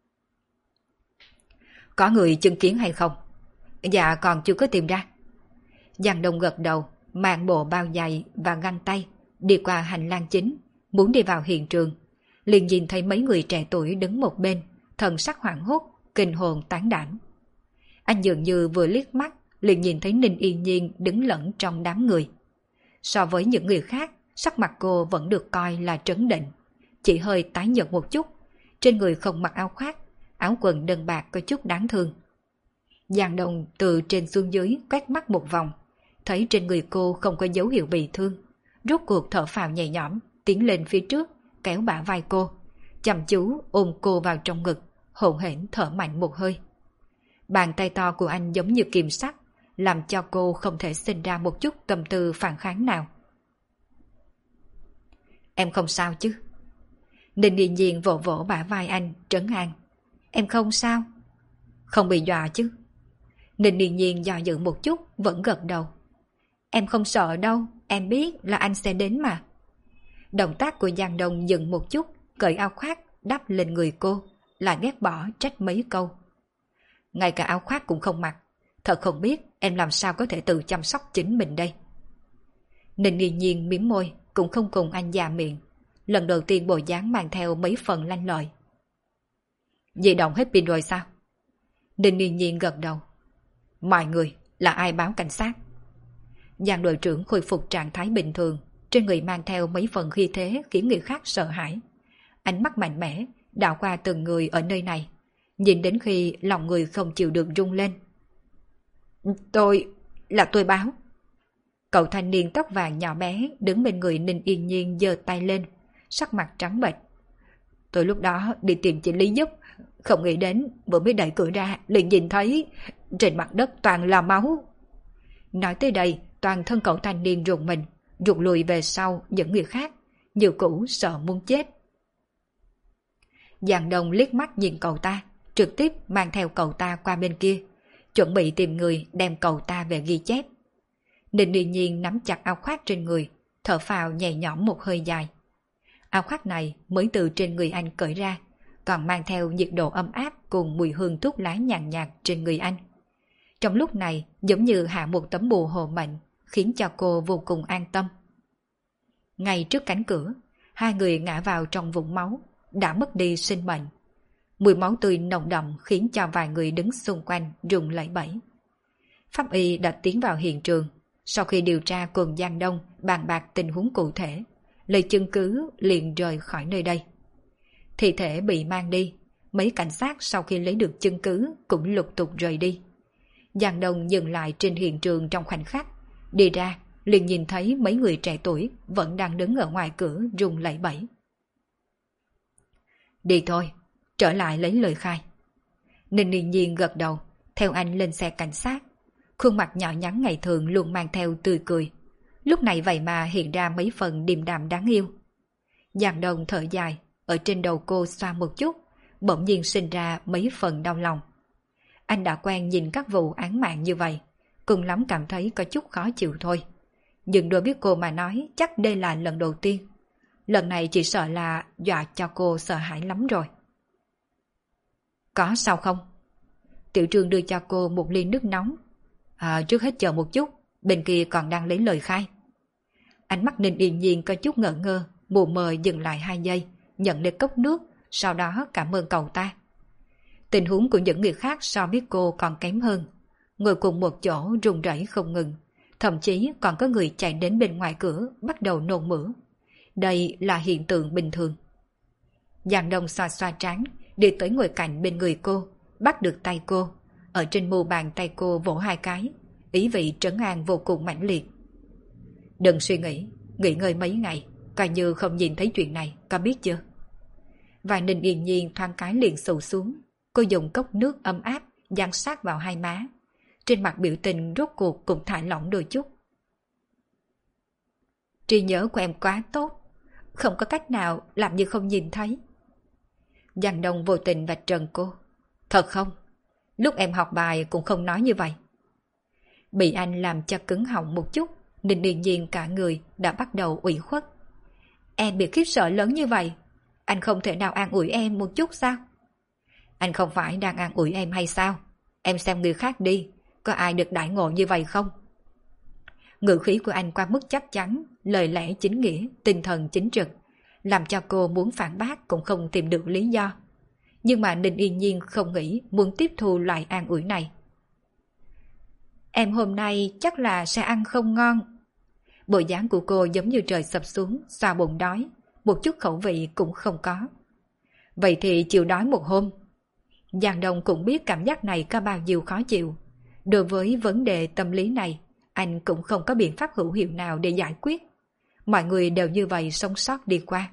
Có người chứng kiến hay không? Dạ còn chưa có tìm ra. Giang Đông gật đầu, mang bộ bao giày và găng tay, đi qua hành lang chính, muốn đi vào hiện trường. Liền nhìn thấy mấy người trẻ tuổi đứng một bên, thần sắc hoảng hốt, kinh hồn tán đảm. Anh dường như vừa liếc mắt, liền nhìn thấy Ninh Yên Nhiên đứng lẫn trong đám người. So với những người khác, sắc mặt cô vẫn được coi là trấn định, chỉ hơi tái nhợt một chút, trên người không mặc áo khoác, áo quần đơn bạc có chút đáng thương. Giang Đông từ trên xuống dưới quét mắt một vòng, thấy trên người cô không có dấu hiệu bị thương, rốt cuộc thở phào nhẹ nhõm, tiến lên phía trước, kéo bả vai cô, chăm chú ôm cô vào trong ngực, hổn hển thở mạnh một hơi. Bàn tay to của anh giống như kìm sắt, làm cho cô không thể sinh ra một chút tâm tư phản kháng nào. Em không sao chứ? Ninh Yên Nhiên vỗ vỗ bả vai anh, trấn an. Em không sao? Không bị dọa chứ? Ninh Yên Nhiên do dự một chút, vẫn gật đầu. Em không sợ đâu, em biết là anh sẽ đến mà. Động tác của Giang Đông dừng một chút, cởi áo khoác đắp lên người cô, lại ghét bỏ trách mấy câu. Ngay cả áo khoác cũng không mặc, thật không biết em làm sao có thể tự chăm sóc chính mình đây. Ninh Yên Nhiên mím môi, cũng không cùng anh già miệng, lần đầu tiên bộ dáng mang theo mấy phần lanh lợi. Di động hết pin rồi sao? Ninh Yên Nhiên gật đầu. Mọi người, là ai báo cảnh sát? Giang đội trưởng khôi phục trạng thái bình thường, trên người mang theo mấy phần khí thế khiến người khác sợ hãi. Ánh mắt mạnh mẽ đảo qua từng người ở nơi này, nhìn đến khi lòng người không chịu được rung lên. Tôi báo. Cậu thanh niên tóc vàng nhỏ bé đứng bên người Ninh Yên Nhiên giơ tay lên, sắc mặt trắng bệch. Tôi lúc đó đi tìm chị Lý giúp, không nghĩ đến vừa mới đẩy cửa ra liền nhìn thấy trên mặt đất toàn là máu. Nói tới đây, toàn thân cậu thanh niên rùng mình, rụt lùi về sau những người khác, như cũ sợ muốn chết. Giang Đông liếc mắt nhìn cậu ta, trực tiếp mang theo cậu ta qua bên kia, chuẩn bị tìm người đem cậu ta về ghi chép. Ninh Yên Nhiên nắm chặt áo khoác trên người, thở phào nhẹ nhõm một hơi dài. Áo khoác này mới từ trên người anh cởi ra, còn mang theo nhiệt độ ấm áp cùng mùi hương thuốc lá nhàn nhạt trên người anh. Trong lúc này giống như hạ một tấm bùa hộ mệnh, khiến cho cô vô cùng an tâm. Ngay trước cánh cửa, hai người ngã vào trong vũng máu, đã mất đi sinh mệnh. Mùi máu tươi nồng đậm khiến cho vài người đứng xung quanh run lẩy bẩy. Pháp y đã tiến vào hiện trường, sau khi điều tra cùng Giang Đông bàn bạc tình huống cụ thể, lấy chứng cứ liền rời khỏi nơi đây. Thi thể bị mang đi, mấy cảnh sát sau khi lấy được chứng cứ cũng lục tục rời đi. Giang Đông dừng lại trên hiện trường trong khoảnh khắc, đi ra liền nhìn thấy mấy người trẻ tuổi vẫn đang đứng ở ngoài cửa run lẩy bẩy. Đi thôi, trở lại lấy lời khai. Ninh Yên Nhiên gật đầu, theo anh lên xe cảnh sát. Khuôn mặt nhỏ nhắn ngày thường luôn mang theo tươi cười, lúc này vậy mà hiện ra mấy phần điềm đạm đáng yêu. Giang Đông thở dài, ở trên đầu cô xoa một chút, bỗng nhiên sinh ra mấy phần đau lòng. Anh đã quen nhìn các vụ án mạng như vậy, cùng lắm cảm thấy có chút khó chịu thôi. Nhưng đối với cô mà nói chắc đây là lần đầu tiên. Lần này chỉ sợ là dọa cho cô sợ hãi lắm rồi. Có sao không? Tiểu Trương đưa cho cô một ly nước nóng. Trước hết chờ một chút, bên kia còn đang lấy lời khai. Ánh mắt Ninh Yên Nhiên có chút ngỡ ngơ, mù mờ dừng lại 2 giây, nhận lấy cốc nước, sau đó cảm ơn cậu ta. Tình huống của những người khác so với cô còn kém hơn. Ngồi cùng một chỗ run rẩy không ngừng, thậm chí còn có người chạy đến bên ngoài cửa bắt đầu nôn mửa. Đây là hiện tượng bình thường. Giang Đông xoa xoa trán, đi tới ngồi cạnh bên người cô, bắt được tay cô, ở trên mu bàn tay cô vỗ 2 cái, ý vị trấn an vô cùng mãnh liệt. Đừng suy nghĩ, nghỉ ngơi mấy ngày, coi như không nhìn thấy chuyện này, có biết chưa? Và Ninh Yên Nhiên thoáng cái liền xù xuống, cô dùng cốc nước ấm áp dán sát vào hai má, trên mặt biểu tình rốt cuộc cũng thả lỏng đôi chút. Trí nhớ của em quá tốt, không có cách nào làm như không nhìn thấy. Giang Đông vô tình vạch trần cô. Thật không? Lúc em học bài cũng không nói như vậy. Bị anh làm cho cứng họng một chút, Ninh Yên Nhiên cả người đã bắt đầu ủy khuất. Em bị khiếp sợ lớn như vậy, anh không thể nào an ủi em một chút sao? Anh không phải đang an ủi em hay sao? Em xem người khác đi, có ai được đãi ngộ như vậy không? Ngữ khí của anh qua mức chắc chắn, lời lẽ chính nghĩa, tinh thần chính trực, làm cho cô muốn phản bác cũng không tìm được lý do. Nhưng mà Ninh Yên Nhiên không nghĩ muốn tiếp thu loại an ủi này. Em hôm nay chắc là sẽ ăn không ngon. Bộ dáng của cô giống như trời sập xuống, xoa bụng đói, một chút khẩu vị cũng không có. Vậy thì chịu đói một hôm. Giang Đông cũng biết cảm giác này có bao nhiêu khó chịu. Đối với vấn đề tâm lý này, anh cũng không có biện pháp hữu hiệu nào để giải quyết. Mọi người đều như vậy sống sót đi qua.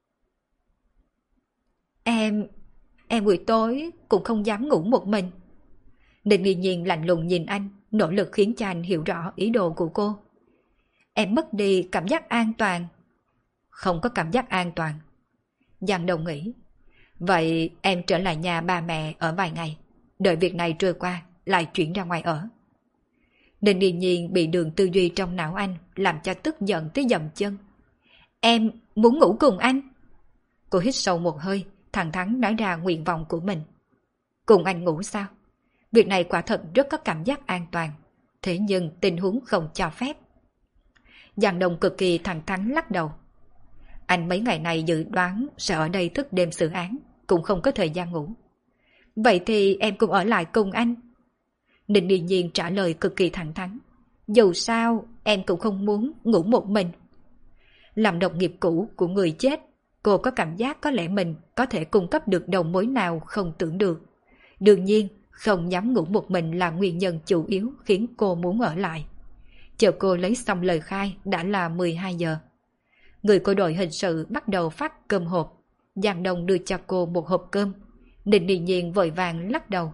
Em buổi tối cũng không dám ngủ một mình. Ninh Yên Nhiên lạnh lùng nhìn anh, nỗ lực khiến cho anh hiểu rõ ý đồ của cô. Em mất đi cảm giác an toàn. Không có cảm giác an toàn. Giang Đông nghĩ. Vậy em trở lại nhà ba mẹ ở vài ngày, đợi việc này trôi qua lại chuyển ra ngoài ở. Ninh Yên Nhiên bị đường tư duy trong não anh làm cho tức giận tới dậm chân. Em muốn ngủ cùng anh. Cô hít sâu một hơi, thẳng thắn nói ra nguyện vọng của mình. Cùng anh ngủ sao? Việc này quả thật rất có cảm giác an toàn, thế nhưng tình huống không cho phép. Giang Đông cực kỳ thẳng thắn lắc đầu. Anh mấy ngày này dự đoán sẽ ở đây thức đêm xử án, cũng không có thời gian ngủ. Vậy thì em cũng ở lại cùng anh. Ninh Yên Nhiên trả lời cực kỳ thẳng thắn. Dù sao em cũng không muốn ngủ một mình. Làm đồng nghiệp cũ của người chết, cô có cảm giác có lẽ mình có thể cung cấp được đầu mối nào không tưởng được. Đương nhiên không dám ngủ một mình là nguyên nhân chủ yếu khiến cô muốn ở lại. Chờ cô lấy xong lời khai đã là 12 giờ. Người của đội hình sự bắt đầu phát cơm hộp. Giang Đông đưa cho cô một hộp cơm. Ninh Yên Nhiên vội vàng lắc đầu.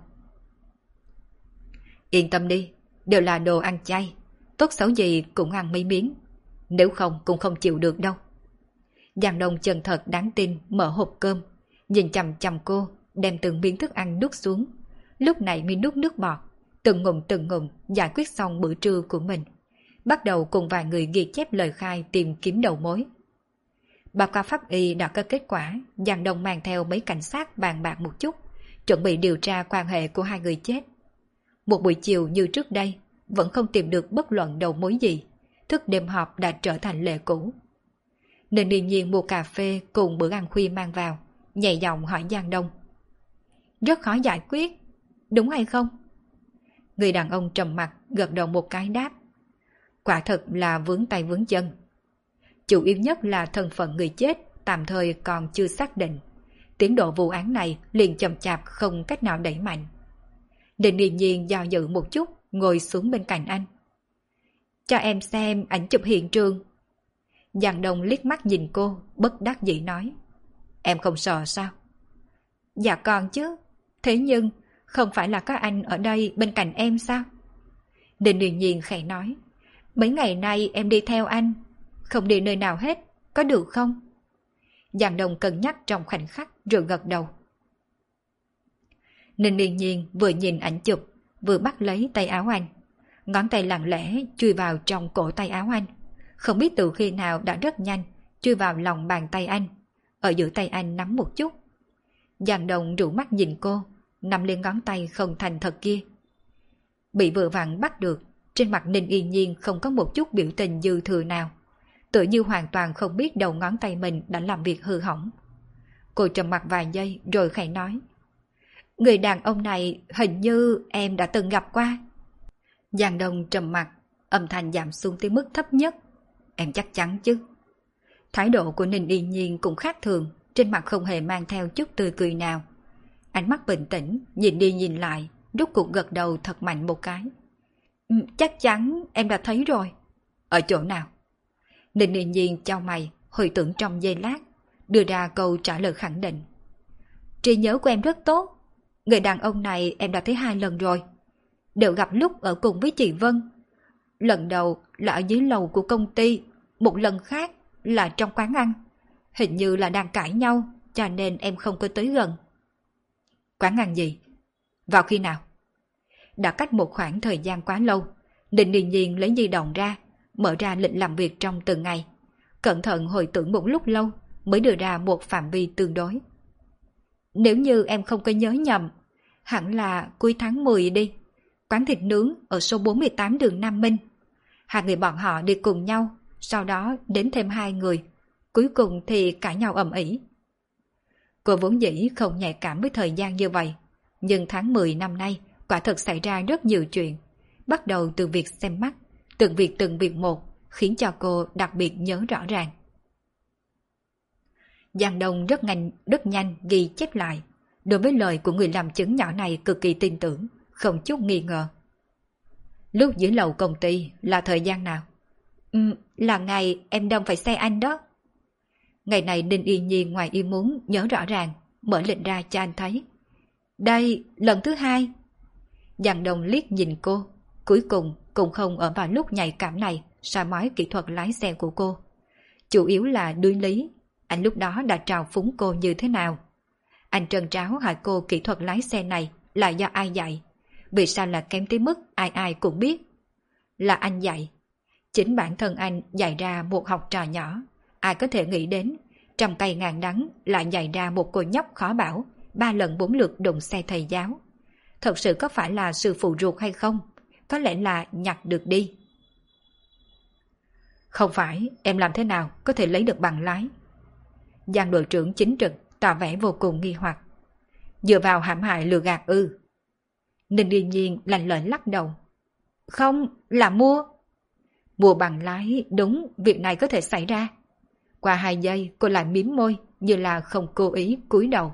Yên tâm đi, đều là đồ ăn chay, tốt xấu gì cũng ăn mấy miếng, nếu không cũng không chịu được đâu. Giang Đông chân thật đáng tin mở hộp cơm, nhìn chằm chằm cô, đem từng miếng thức ăn nuốt xuống, lúc này mới nuốt nước bọt, từng ngụm giải quyết xong bữa trưa của mình, bắt đầu cùng vài người ghi chép lời khai tìm kiếm đầu mối. Báo cáo pháp y đã có kết quả. Giang Đông mang theo mấy cảnh sát bàn bạc một chút, chuẩn bị điều tra quan hệ của hai người chết. Một buổi chiều như trước đây, vẫn không tìm được bất luận đầu mối gì. Thức đêm họp đã trở thành lệ cũ. Nên điềm nhiên mua cà phê cùng bữa ăn khuya mang vào, nhẹ giọng hỏi Giang Đông. Rất khó giải quyết, đúng hay không? Người đàn ông trầm mặt gật đầu một cái đáp. Quả thật là vướng tay vướng chân. Chủ yếu nhất là thân phận người chết tạm thời còn chưa xác định. Tiến độ vụ án này liền chậm chạp không cách nào đẩy mạnh. Định điềm nhiên do dự một chút, ngồi xuống bên cạnh anh. Cho em xem ảnh chụp hiện trường. Giang Đông liếc mắt nhìn cô, bất đắc dĩ nói. Em không sợ sao? Dạ còn chứ. Thế nhưng, không phải là các anh ở đây bên cạnh em sao? Định điềm nhiên khẽ nói. Mấy ngày nay em đi theo anh, không đi nơi nào hết, có được không? Giang Đông cân nhắc trong khoảnh khắc rồi gật đầu. Ninh Điền Nhiên vừa nhìn ảnh chụp, vừa bắt lấy tay áo anh. Ngón tay lặng lẽ chui vào trong cổ tay áo anh. Không biết từ khi nào đã rất nhanh, chui vào lòng bàn tay anh. Ở giữa tay anh nắm một chút. Giang Đông rủ mắt nhìn cô, nắm lên ngón tay không thành thật kia. Bị vừa vặn bắt được, trên mặt Ninh Yên Nhiên không có một chút biểu tình dư thừa nào. Tựa như hoàn toàn không biết đầu ngón tay mình đã làm việc hư hỏng. Cô trầm mặt vài giây rồi khẽ nói. Người đàn ông này hình như em đã từng gặp qua. Giang Đông trầm mặt, âm thanh giảm xuống tới mức thấp nhất. Em chắc chắn chứ? Thái độ của Ninh Yên Nhiên cũng khác thường, trên mặt không hề mang theo chút tươi cười nào. Ánh mắt bình tĩnh, nhìn đi nhìn lại, rút cuộc gật đầu thật mạnh một cái. Chắc chắn em đã thấy rồi. Ở chỗ nào? Ninh Yên Nhiên chau mày, hồi tưởng trong giây lát, đưa ra câu trả lời khẳng định. Trí nhớ của em rất tốt. Người đàn ông này em đã thấy 2 lần rồi. Đều gặp lúc ở cùng với chị Vân. Lần đầu là ở dưới lầu của công ty, một lần khác là trong quán ăn. Hình như là đang cãi nhau, cho nên em không có tới gần. Quán ăn gì? Vào khi nào? Đã cách một khoảng thời gian quá lâu, Định Điền Nhiên lấy di động ra, mở ra lịch làm việc trong từng ngày. Cẩn thận hồi tưởng một lúc lâu mới đưa ra một phạm vi tương đối. Nếu như em không có nhớ nhầm, hẳn là cuối tháng 10 đi. Quán thịt nướng ở số 48 đường Nam Minh. 2 người bọn họ đi cùng nhau, sau đó đến thêm 2 người. Cuối cùng thì cãi nhau ầm ĩ. Cô vốn dĩ không nhạy cảm với thời gian như vậy. Nhưng tháng 10 năm nay quả thật xảy ra rất nhiều chuyện. Bắt đầu từ việc xem mắt, từng việc một, khiến cho cô đặc biệt nhớ rõ ràng. Giang Đông rất nhanh ghi chép lại. Đối với lời của người làm chứng nhỏ này cực kỳ tin tưởng, không chút nghi ngờ. Lúc dưới lầu công ty là thời gian nào? Là ngày em đâm phải xe anh đó. Ngày này Ninh Yên Nhiên ngoài ý muốn nhớ rõ ràng, mở lịch ra cho anh thấy. Đây, lần thứ 2. Giang Đông liếc nhìn cô, cuối cùng cũng không ở vào lúc nhạy cảm này soi mói kỹ thuật lái xe của cô. Chủ yếu là đuối lý, anh lúc đó đã trào phúng cô như thế nào. Anh trân tráo hỏi cô kỹ thuật lái xe này là do ai dạy, vì sao là kém tới mức ai ai cũng biết. Là anh dạy. Chính bản thân anh dạy ra một học trò nhỏ, ai có thể nghĩ đến, trăm cây ngàn đắng lại dạy ra một cô nhóc khó bảo, 3 lần 4 lượt đụng xe thầy giáo. Thật sự có phải là sư phụ ruột hay không? Có lẽ là nhặt được đi. Không phải, em làm thế nào có thể lấy được bằng lái? Giang đội trưởng chính trực tỏ vẻ vô cùng nghi hoặc. Dựa vào hãm hại lừa gạt ư? Ninh Điền Nhiên lạnh lẽo lắc đầu. Không, là mua. Mua bằng lái, đúng, việc này có thể xảy ra. Qua 2 giây cô lại mím môi như là không cố ý cúi đầu.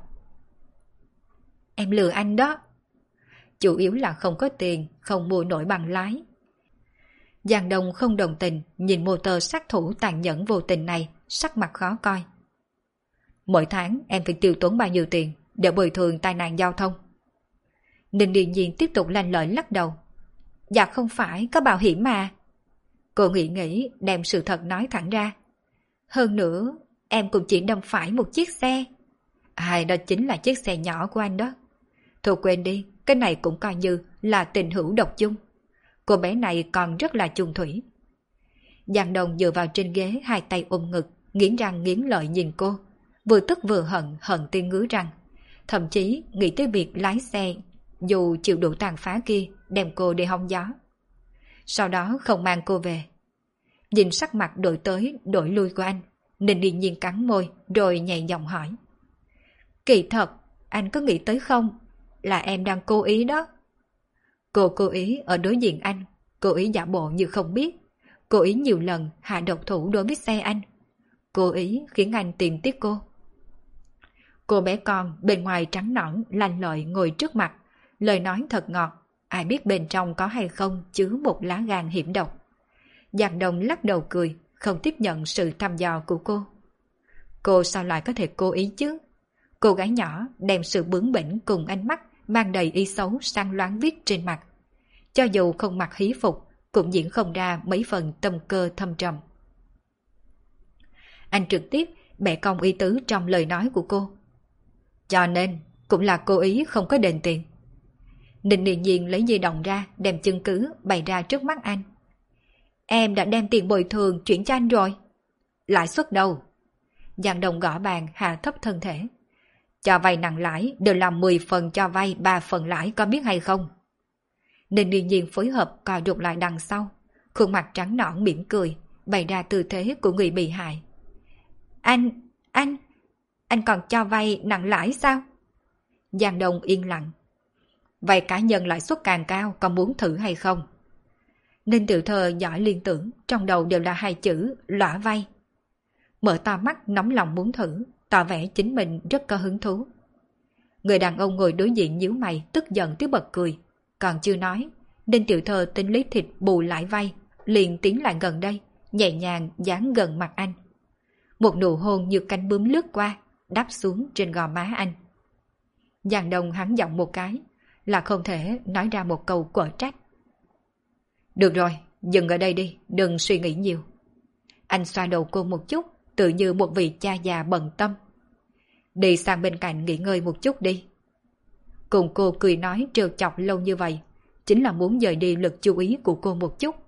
Em lừa anh đó. Chủ yếu là không có tiền, không mua nổi bằng lái. Giang Đông không đồng tình nhìn motor sát thủ tàn nhẫn vô tình này, sắc mặt khó coi. Mỗi tháng em phải tiêu tốn bao nhiêu tiền để bồi thường tai nạn giao thông? Ninh Điền Nhiên tiếp tục lanh lợi lắc đầu. Dạ không phải, có bảo hiểm mà. Cô nghĩ đem sự thật nói thẳng ra. Hơn nữa, em cũng chỉ đâm phải một chiếc xe. Đó chính là chiếc xe nhỏ của anh đó. Thôi quên đi, cái này cũng coi như là tình hữu độc chung. Cô bé này còn rất là chung thủy. Giang Đông dựa vào trên ghế, 2 tay ôm ngực, nghiến răng nghiến lợi nhìn cô. Vừa tức vừa hận tới ngứa răng. Thậm chí nghĩ tới việc lái xe, dù chịu đủ tàn phá kia, đem cô đi hong gió. sau đó không mang cô về. Nhìn sắc mặt đổi tới đổi lui của anh, Ninh Yên Nhiên cắn môi rồi nhẹ giọng hỏi. Kỳ thật, anh có nghĩ tới không? Là em đang cố ý đó. Cô cố ý ở đối diện anh, cố ý giả bộ như không biết, cố ý nhiều lần hạ độc thủ đối với xe anh, cố ý khiến anh tìm tiếc cô. Cô bé con bên ngoài trắng nõn lanh lợi ngồi trước mặt, lời nói thật ngọt, ai biết bên trong có hay không chứa một lá gan hiểm độc. Giang Đông lắc đầu cười, không tiếp nhận sự thăm dò của cô. Cô sao lại có thể cố ý chứ? Cô gái nhỏ đem sự bướng bỉnh cùng ánh mắt mang đầy ý xấu sang loáng viết trên mặt. Cho dù không mặc hí phục, cũng diễn không ra mấy phần tâm cơ thâm trầm. Anh trực tiếp bẻ cong ý tứ trong lời nói của cô. Cho nên, cũng là cố ý không có đền tiền. Ninh Yên Nhiên lấy di động ra, đem chứng cứ bày ra trước mắt anh. Em đã đem tiền bồi thường chuyển cho anh rồi. Lãi suất đâu? Giang Đông gõ bàn hạ thấp thân thể. Cho vay nặng lãi đều là 10 phần cho vay 3 phần lãi, có biết hay không? Ninh Yên Nhiên phối hợp co rụt lại đằng sau, khuôn mặt trắng nõn mỉm cười, bày ra tư thế của người bị hại. Anh còn cho vay nặng lãi sao? Giang Đông yên lặng. Vay cá nhân lãi suất càng cao, còn muốn thử hay không? Ninh Tiểu Thơ giỏi liên tưởng, trong đầu đều là hai chữ lõa vay. Mở to mắt nóng lòng muốn thử, tỏ vẻ chính mình rất có hứng thú. Người đàn ông ngồi đối diện nhíu mày tức giận tới bật cười. Còn chưa nói, Ninh Tiểu Thơ tính lấy thịt bù lãi vay, liền tiến lại gần đây, nhẹ nhàng dán gần mặt anh. Một nụ hôn như cánh bướm lướt qua, đáp xuống trên gò má anh. Giang Đông hắn giọng một cái, là không thể nói ra một câu quở trách. Được rồi, dừng ở đây đi, đừng suy nghĩ nhiều. Anh xoa đầu cô một chút, tự như một vị cha già bận tâm. Đi sang bên cạnh nghỉ ngơi một chút đi. Cùng cô cười nói trêu chọc lâu như vậy, chính là muốn dời đi lực chú ý của cô một chút.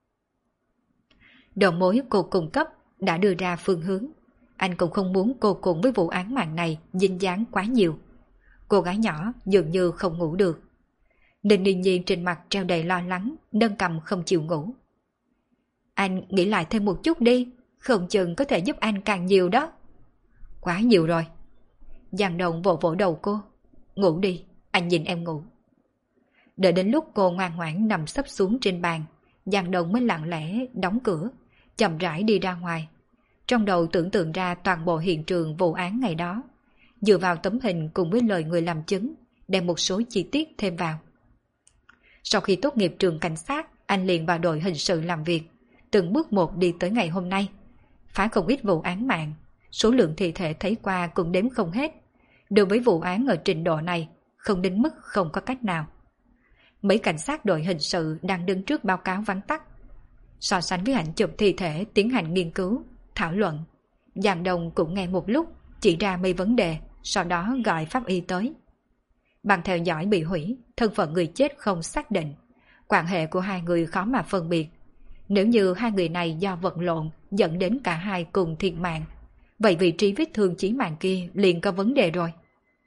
Đầu mối cô cung cấp đã đưa ra phương hướng. Anh cũng không muốn cô cùng với vụ án mạng này dính dáng quá nhiều. Cô gái nhỏ dường như không ngủ được. Ninh Yên Nhiên trên mặt treo đầy lo lắng, nâng cầm không chịu ngủ. Anh nghĩ lại thêm một chút đi, không chừng có thể giúp anh càng nhiều đó. Quá nhiều rồi. Giang Đông vỗ vỗ đầu cô. Ngủ đi, anh nhìn em ngủ. Đợi đến lúc cô ngoan ngoãn nằm sấp xuống trên bàn, Giang Đông mới lặng lẽ đóng cửa, chậm rãi đi ra ngoài. Trong đầu tưởng tượng ra toàn bộ hiện trường vụ án ngày đó, dựa vào tấm hình cùng với lời người làm chứng, đem một số chi tiết thêm vào. Sau khi tốt nghiệp trường cảnh sát, anh liền vào đội hình sự làm việc, từng bước một đi tới ngày hôm nay. Phá không ít vụ án mạng, số lượng thi thể thấy qua cũng đếm không hết. Đối với vụ án ở trình độ này, không đến mức không có cách nào. Mấy cảnh sát đội hình sự đang đứng trước báo cáo vắn tắt. So sánh với ảnh chụp thi thể tiến hành nghiên cứu, thảo luận. Giang Đông cũng nghe một lúc, chỉ ra mấy vấn đề, sau đó gọi pháp y tới. Bằng theo dõi bị hủy, thân phận người chết không xác định. Quan hệ của hai người khó mà phân biệt. Nếu như hai người này do vật lộn dẫn đến cả hai cùng thiệt mạng, vậy vị trí vết thương chí mạng kia liền có vấn đề rồi.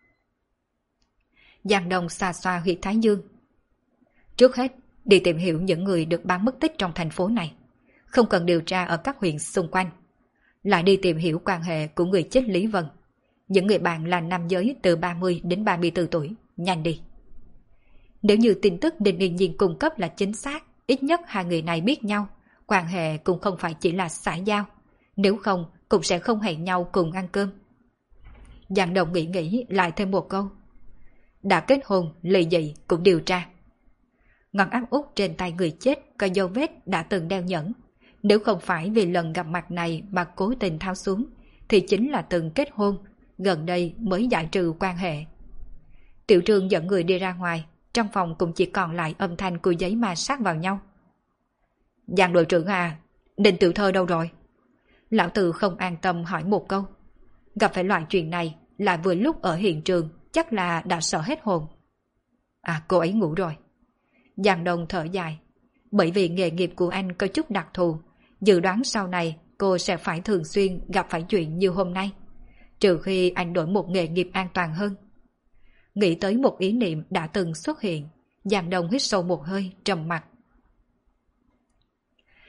Giang Đông xoa xoa huyệt thái dương. Trước hết, đi tìm hiểu những người được bán mất tích trong thành phố này. Không cần điều tra ở các huyện xung quanh. Lại đi tìm hiểu quan hệ của người chết Lý Vân. Những người bạn là nam giới từ 30 đến 34 tuổi. Nhanh đi. Nếu như tin tức Ninh Yên Nhiên cung cấp là chính xác, ít nhất hai người này biết nhau. Quan hệ cũng không phải chỉ là xã giao. Nếu không, cũng sẽ không hẹn nhau cùng ăn cơm. Giang Đồng nghĩ lại thêm một câu. Đã kết hôn, lì dị cũng điều tra. Ngón áp út trên tay người chết có dấu vết đã từng đeo nhẫn. Nếu không phải vì lần gặp mặt này mà cố tình tháo xuống, thì chính là từng kết hôn, gần đây mới giải trừ quan hệ. Tiểu Trương dẫn người đi ra ngoài, trong phòng cũng chỉ còn lại âm thanh của giấy ma sát vào nhau. Giang đội trưởng à, Ninh Tiểu Thơ đâu rồi? Lão Từ không an tâm hỏi một câu. Gặp phải loại chuyện này là vừa lúc ở hiện trường, chắc là đã sợ hết hồn. À, cô ấy ngủ rồi. Giang Đông thở dài. Bởi vì nghề nghiệp của anh có chút đặc thù, dự đoán sau này cô sẽ phải thường xuyên gặp phải chuyện như hôm nay, trừ khi anh đổi một nghề nghiệp an toàn hơn. Nghĩ tới một ý niệm đã từng xuất hiện, Giang Đông hít sâu một hơi, trầm mặc.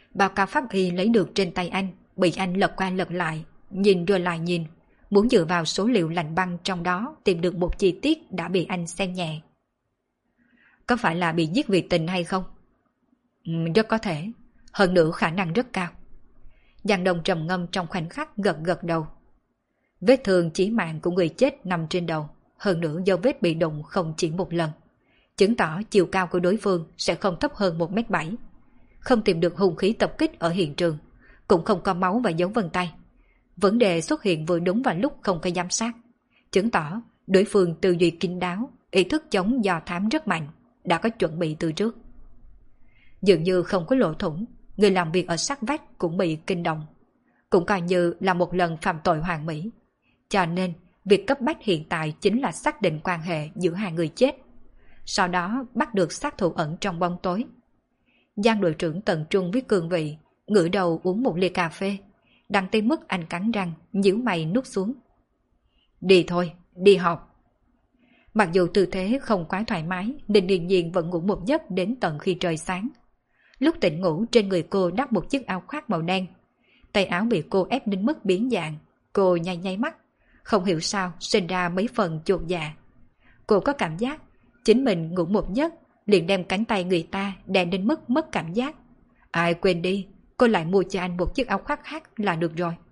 Báo cáo pháp y lấy được trên tay anh, bị anh lật qua lật lại, nhìn rồi lại nhìn, muốn dựa vào số liệu lạnh băng trong đó tìm được một chi tiết đã bị anh xem nhẹ. Có phải là bị giết vì tình hay không? Rất có thể, hơn nữa khả năng rất cao. Giang Đông trầm ngâm trong khoảnh khắc gật gật đầu. Vết thương chí mạng của người chết nằm trên đầu, hơn nữa dấu vết bị đụng không chỉ một lần, chứng tỏ chiều cao của đối phương sẽ không thấp hơn 1m7. Không tìm được hung khí tập kích ở hiện trường, cũng không có máu và dấu vân tay. Vấn đề xuất hiện vừa đúng vào lúc không có giám sát, chứng tỏ đối phương tư duy kín đáo, ý thức chống dò thám rất mạnh, đã có chuẩn bị từ trước. Dường như không có lỗ thủng, người làm việc ở sát vách cũng bị kinh động, cũng coi như là một lần phạm tội hoàn mỹ. Cho nên, việc cấp bách hiện tại chính là xác định quan hệ giữa hai người chết, sau đó bắt được sát thủ ẩn trong bóng tối. Giang đội trưởng tận trung với cương vị, ngửa đầu uống một ly cà phê, đằng tới mức anh cắn răng, nhíu mày nuốt xuống. Đi thôi, đi học. Mặc dù tư thế không quá thoải mái, nên Điền Nhiên vẫn ngủ một giấc đến tận khi trời sáng. Lúc tỉnh ngủ, trên người cô đắp một chiếc áo khoác màu đen. Tay áo bị cô ép đến mức biến dạng, cô nháy nháy mắt, không hiểu sao sinh ra mấy phần chột dạ. Cô có cảm giác chính mình ngủ một giấc liền đem cánh tay người ta đè đến mức mất cảm giác. Ai quên đi, cô lại mua cho anh một chiếc áo khoác khác là được rồi.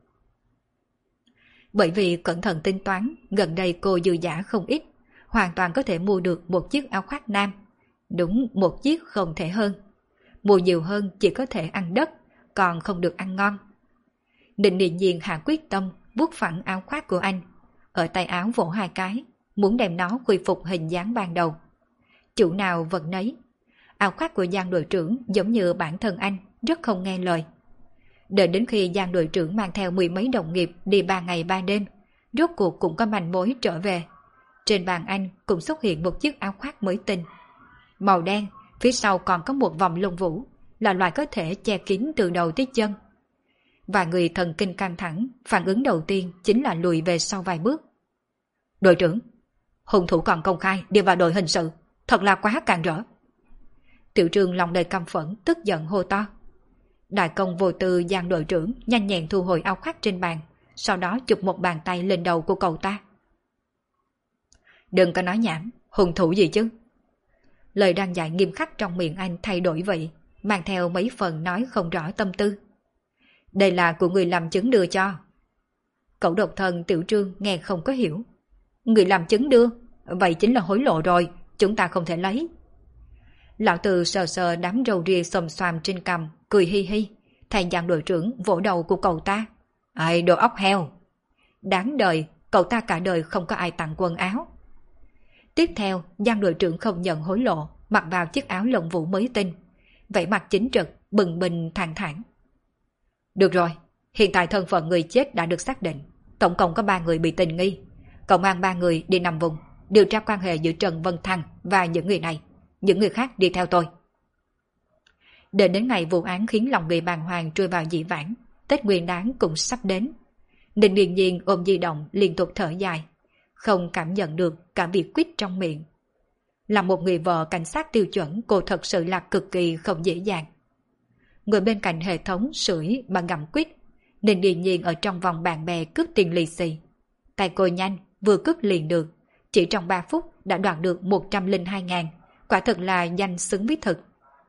Bởi vì cẩn thận tính toán, gần đây cô dư giả không ít, hoàn toàn có thể mua được một chiếc áo khoác nam. Đúng một chiếc không thể hơn. Mua nhiều hơn chỉ có thể ăn đất, còn không được ăn ngon. Định Điền Nhiên hạ quyết tâm vuốt phẳng áo khoác của anh, ở tay áo vỗ hai cái, muốn đem nó khôi phục hình dáng ban đầu. Chủ nào vật nấy. Áo khoác của Giang đội trưởng giống như bản thân anh, rất không nghe lời. Đợi đến khi Giang đội trưởng mang theo 10 mấy đồng nghiệp đi 3 ngày 3 đêm, rốt cuộc cũng có manh mối trở về. Trên bàn anh cũng xuất hiện một chiếc áo khoác mới tinh. Màu đen, phía sau còn có một vòng lông vũ, là loại có thể che kín từ đầu tới chân. Vài người thần kinh căng thẳng, phản ứng đầu tiên chính là lùi về sau vài bước. Đội trưởng, hung thủ còn công khai đi vào đội hình sự, thật là quá càn rỡ. Tiểu Trương lòng đầy căm phẫn, tức giận hô to. Đại công vô tư Giang đội trưởng nhanh nhẹn thu hồi áo khoác trên bàn, sau đó chụp một bàn tay lên đầu của cậu ta. Đừng có nói nhảm, hung thủ gì chứ? Lời đang dạy nghiêm khắc trong miệng anh thay đổi vậy, mang theo mấy phần nói không rõ tâm tư. Đây là của người làm chứng đưa cho. Cậu độc thân Tiểu Trương nghe không có hiểu. Người làm chứng đưa, vậy chính là hối lộ rồi, chúng ta không thể lấy. Lão Từ sờ sờ đám râu ria xồm xoàm trên cằm, cười hi hi, thay Giang đội trưởng vỗ đầu của cậu ta. Ai đồ óc heo. Đáng đời, cậu ta cả đời không có ai tặng quần áo. Tiếp theo, Giang đội trưởng không nhận hối lộ, mặc vào chiếc áo lông vũ mới tinh, vẻ mặt chính trực, bừng bừng thản thản. Được rồi, hiện tại thân phận người chết đã được xác định, tổng cộng có 3 người bị tình nghi. Cậu mang 3 người đi nằm vùng, điều tra quan hệ giữa Trần Vân Thăng và những người này. Những người khác đi theo tôi. Đợi đến ngày vụ án khiến lòng người bàng hoàng trôi vào dĩ vãng, Tết Nguyên Đán cũng sắp đến. Định Điền Nhiên ôm di động liên tục thở dài, không cảm nhận được cả việc quýt trong miệng. Là một người vợ cảnh sát tiêu chuẩn, cô thật sự là cực kỳ không dễ dàng. Người bên cạnh hệ thống sưởi bằng gặm quýt, Định Điền Nhiên ở trong vòng bạn bè cướp tiền lì xì. Tay cô nhanh, vừa cướp liền được, chỉ trong 3 phút đã đoạt được 102.000, quả thật là danh xứng với thực.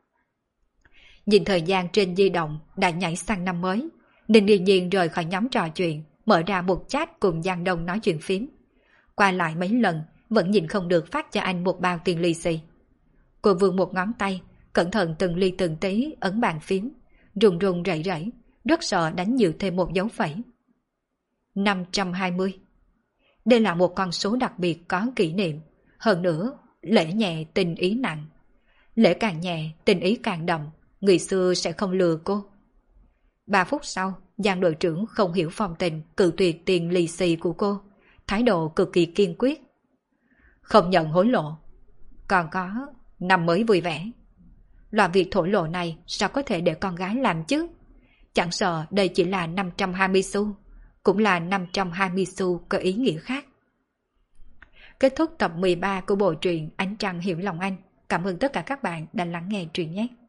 Nhìn thời gian trên di động đã nhảy sang năm mới, Định Điền Nhiên rời khỏi nhóm trò chuyện, mở ra một chat cùng Giang Đông nói chuyện phím. Qua lại mấy lần, vẫn nhìn không được phát cho anh một bao tiền lì xì. Cô vươn một ngón tay, cẩn thận từng ly từng tí ấn bàn phím, run run rẩy rẩy, rất sợ đánh nhiều thêm một dấu phẩy. 520. Đây là một con số đặc biệt có kỷ niệm, hơn nữa lễ nhẹ tình ý nặng. Lễ càng nhẹ tình ý càng đậm, người xưa sẽ không lừa cô. 3 phút sau, Giang đội trưởng không hiểu phong tình cự tuyệt tiền lì xì của cô, thái độ cực kỳ kiên quyết. Không nhận hối lộ. Còn có năm mới vui vẻ. Loại việc thổ lộ này sao có thể để con gái làm chứ? Chẳng sợ đây chỉ là 520 xu, cũng là 520 xu có ý nghĩa khác. Kết thúc tập 13 của bộ truyện Ánh Trăng Hiểu Lòng Anh. Cảm ơn tất cả các bạn đã lắng nghe truyện nhé.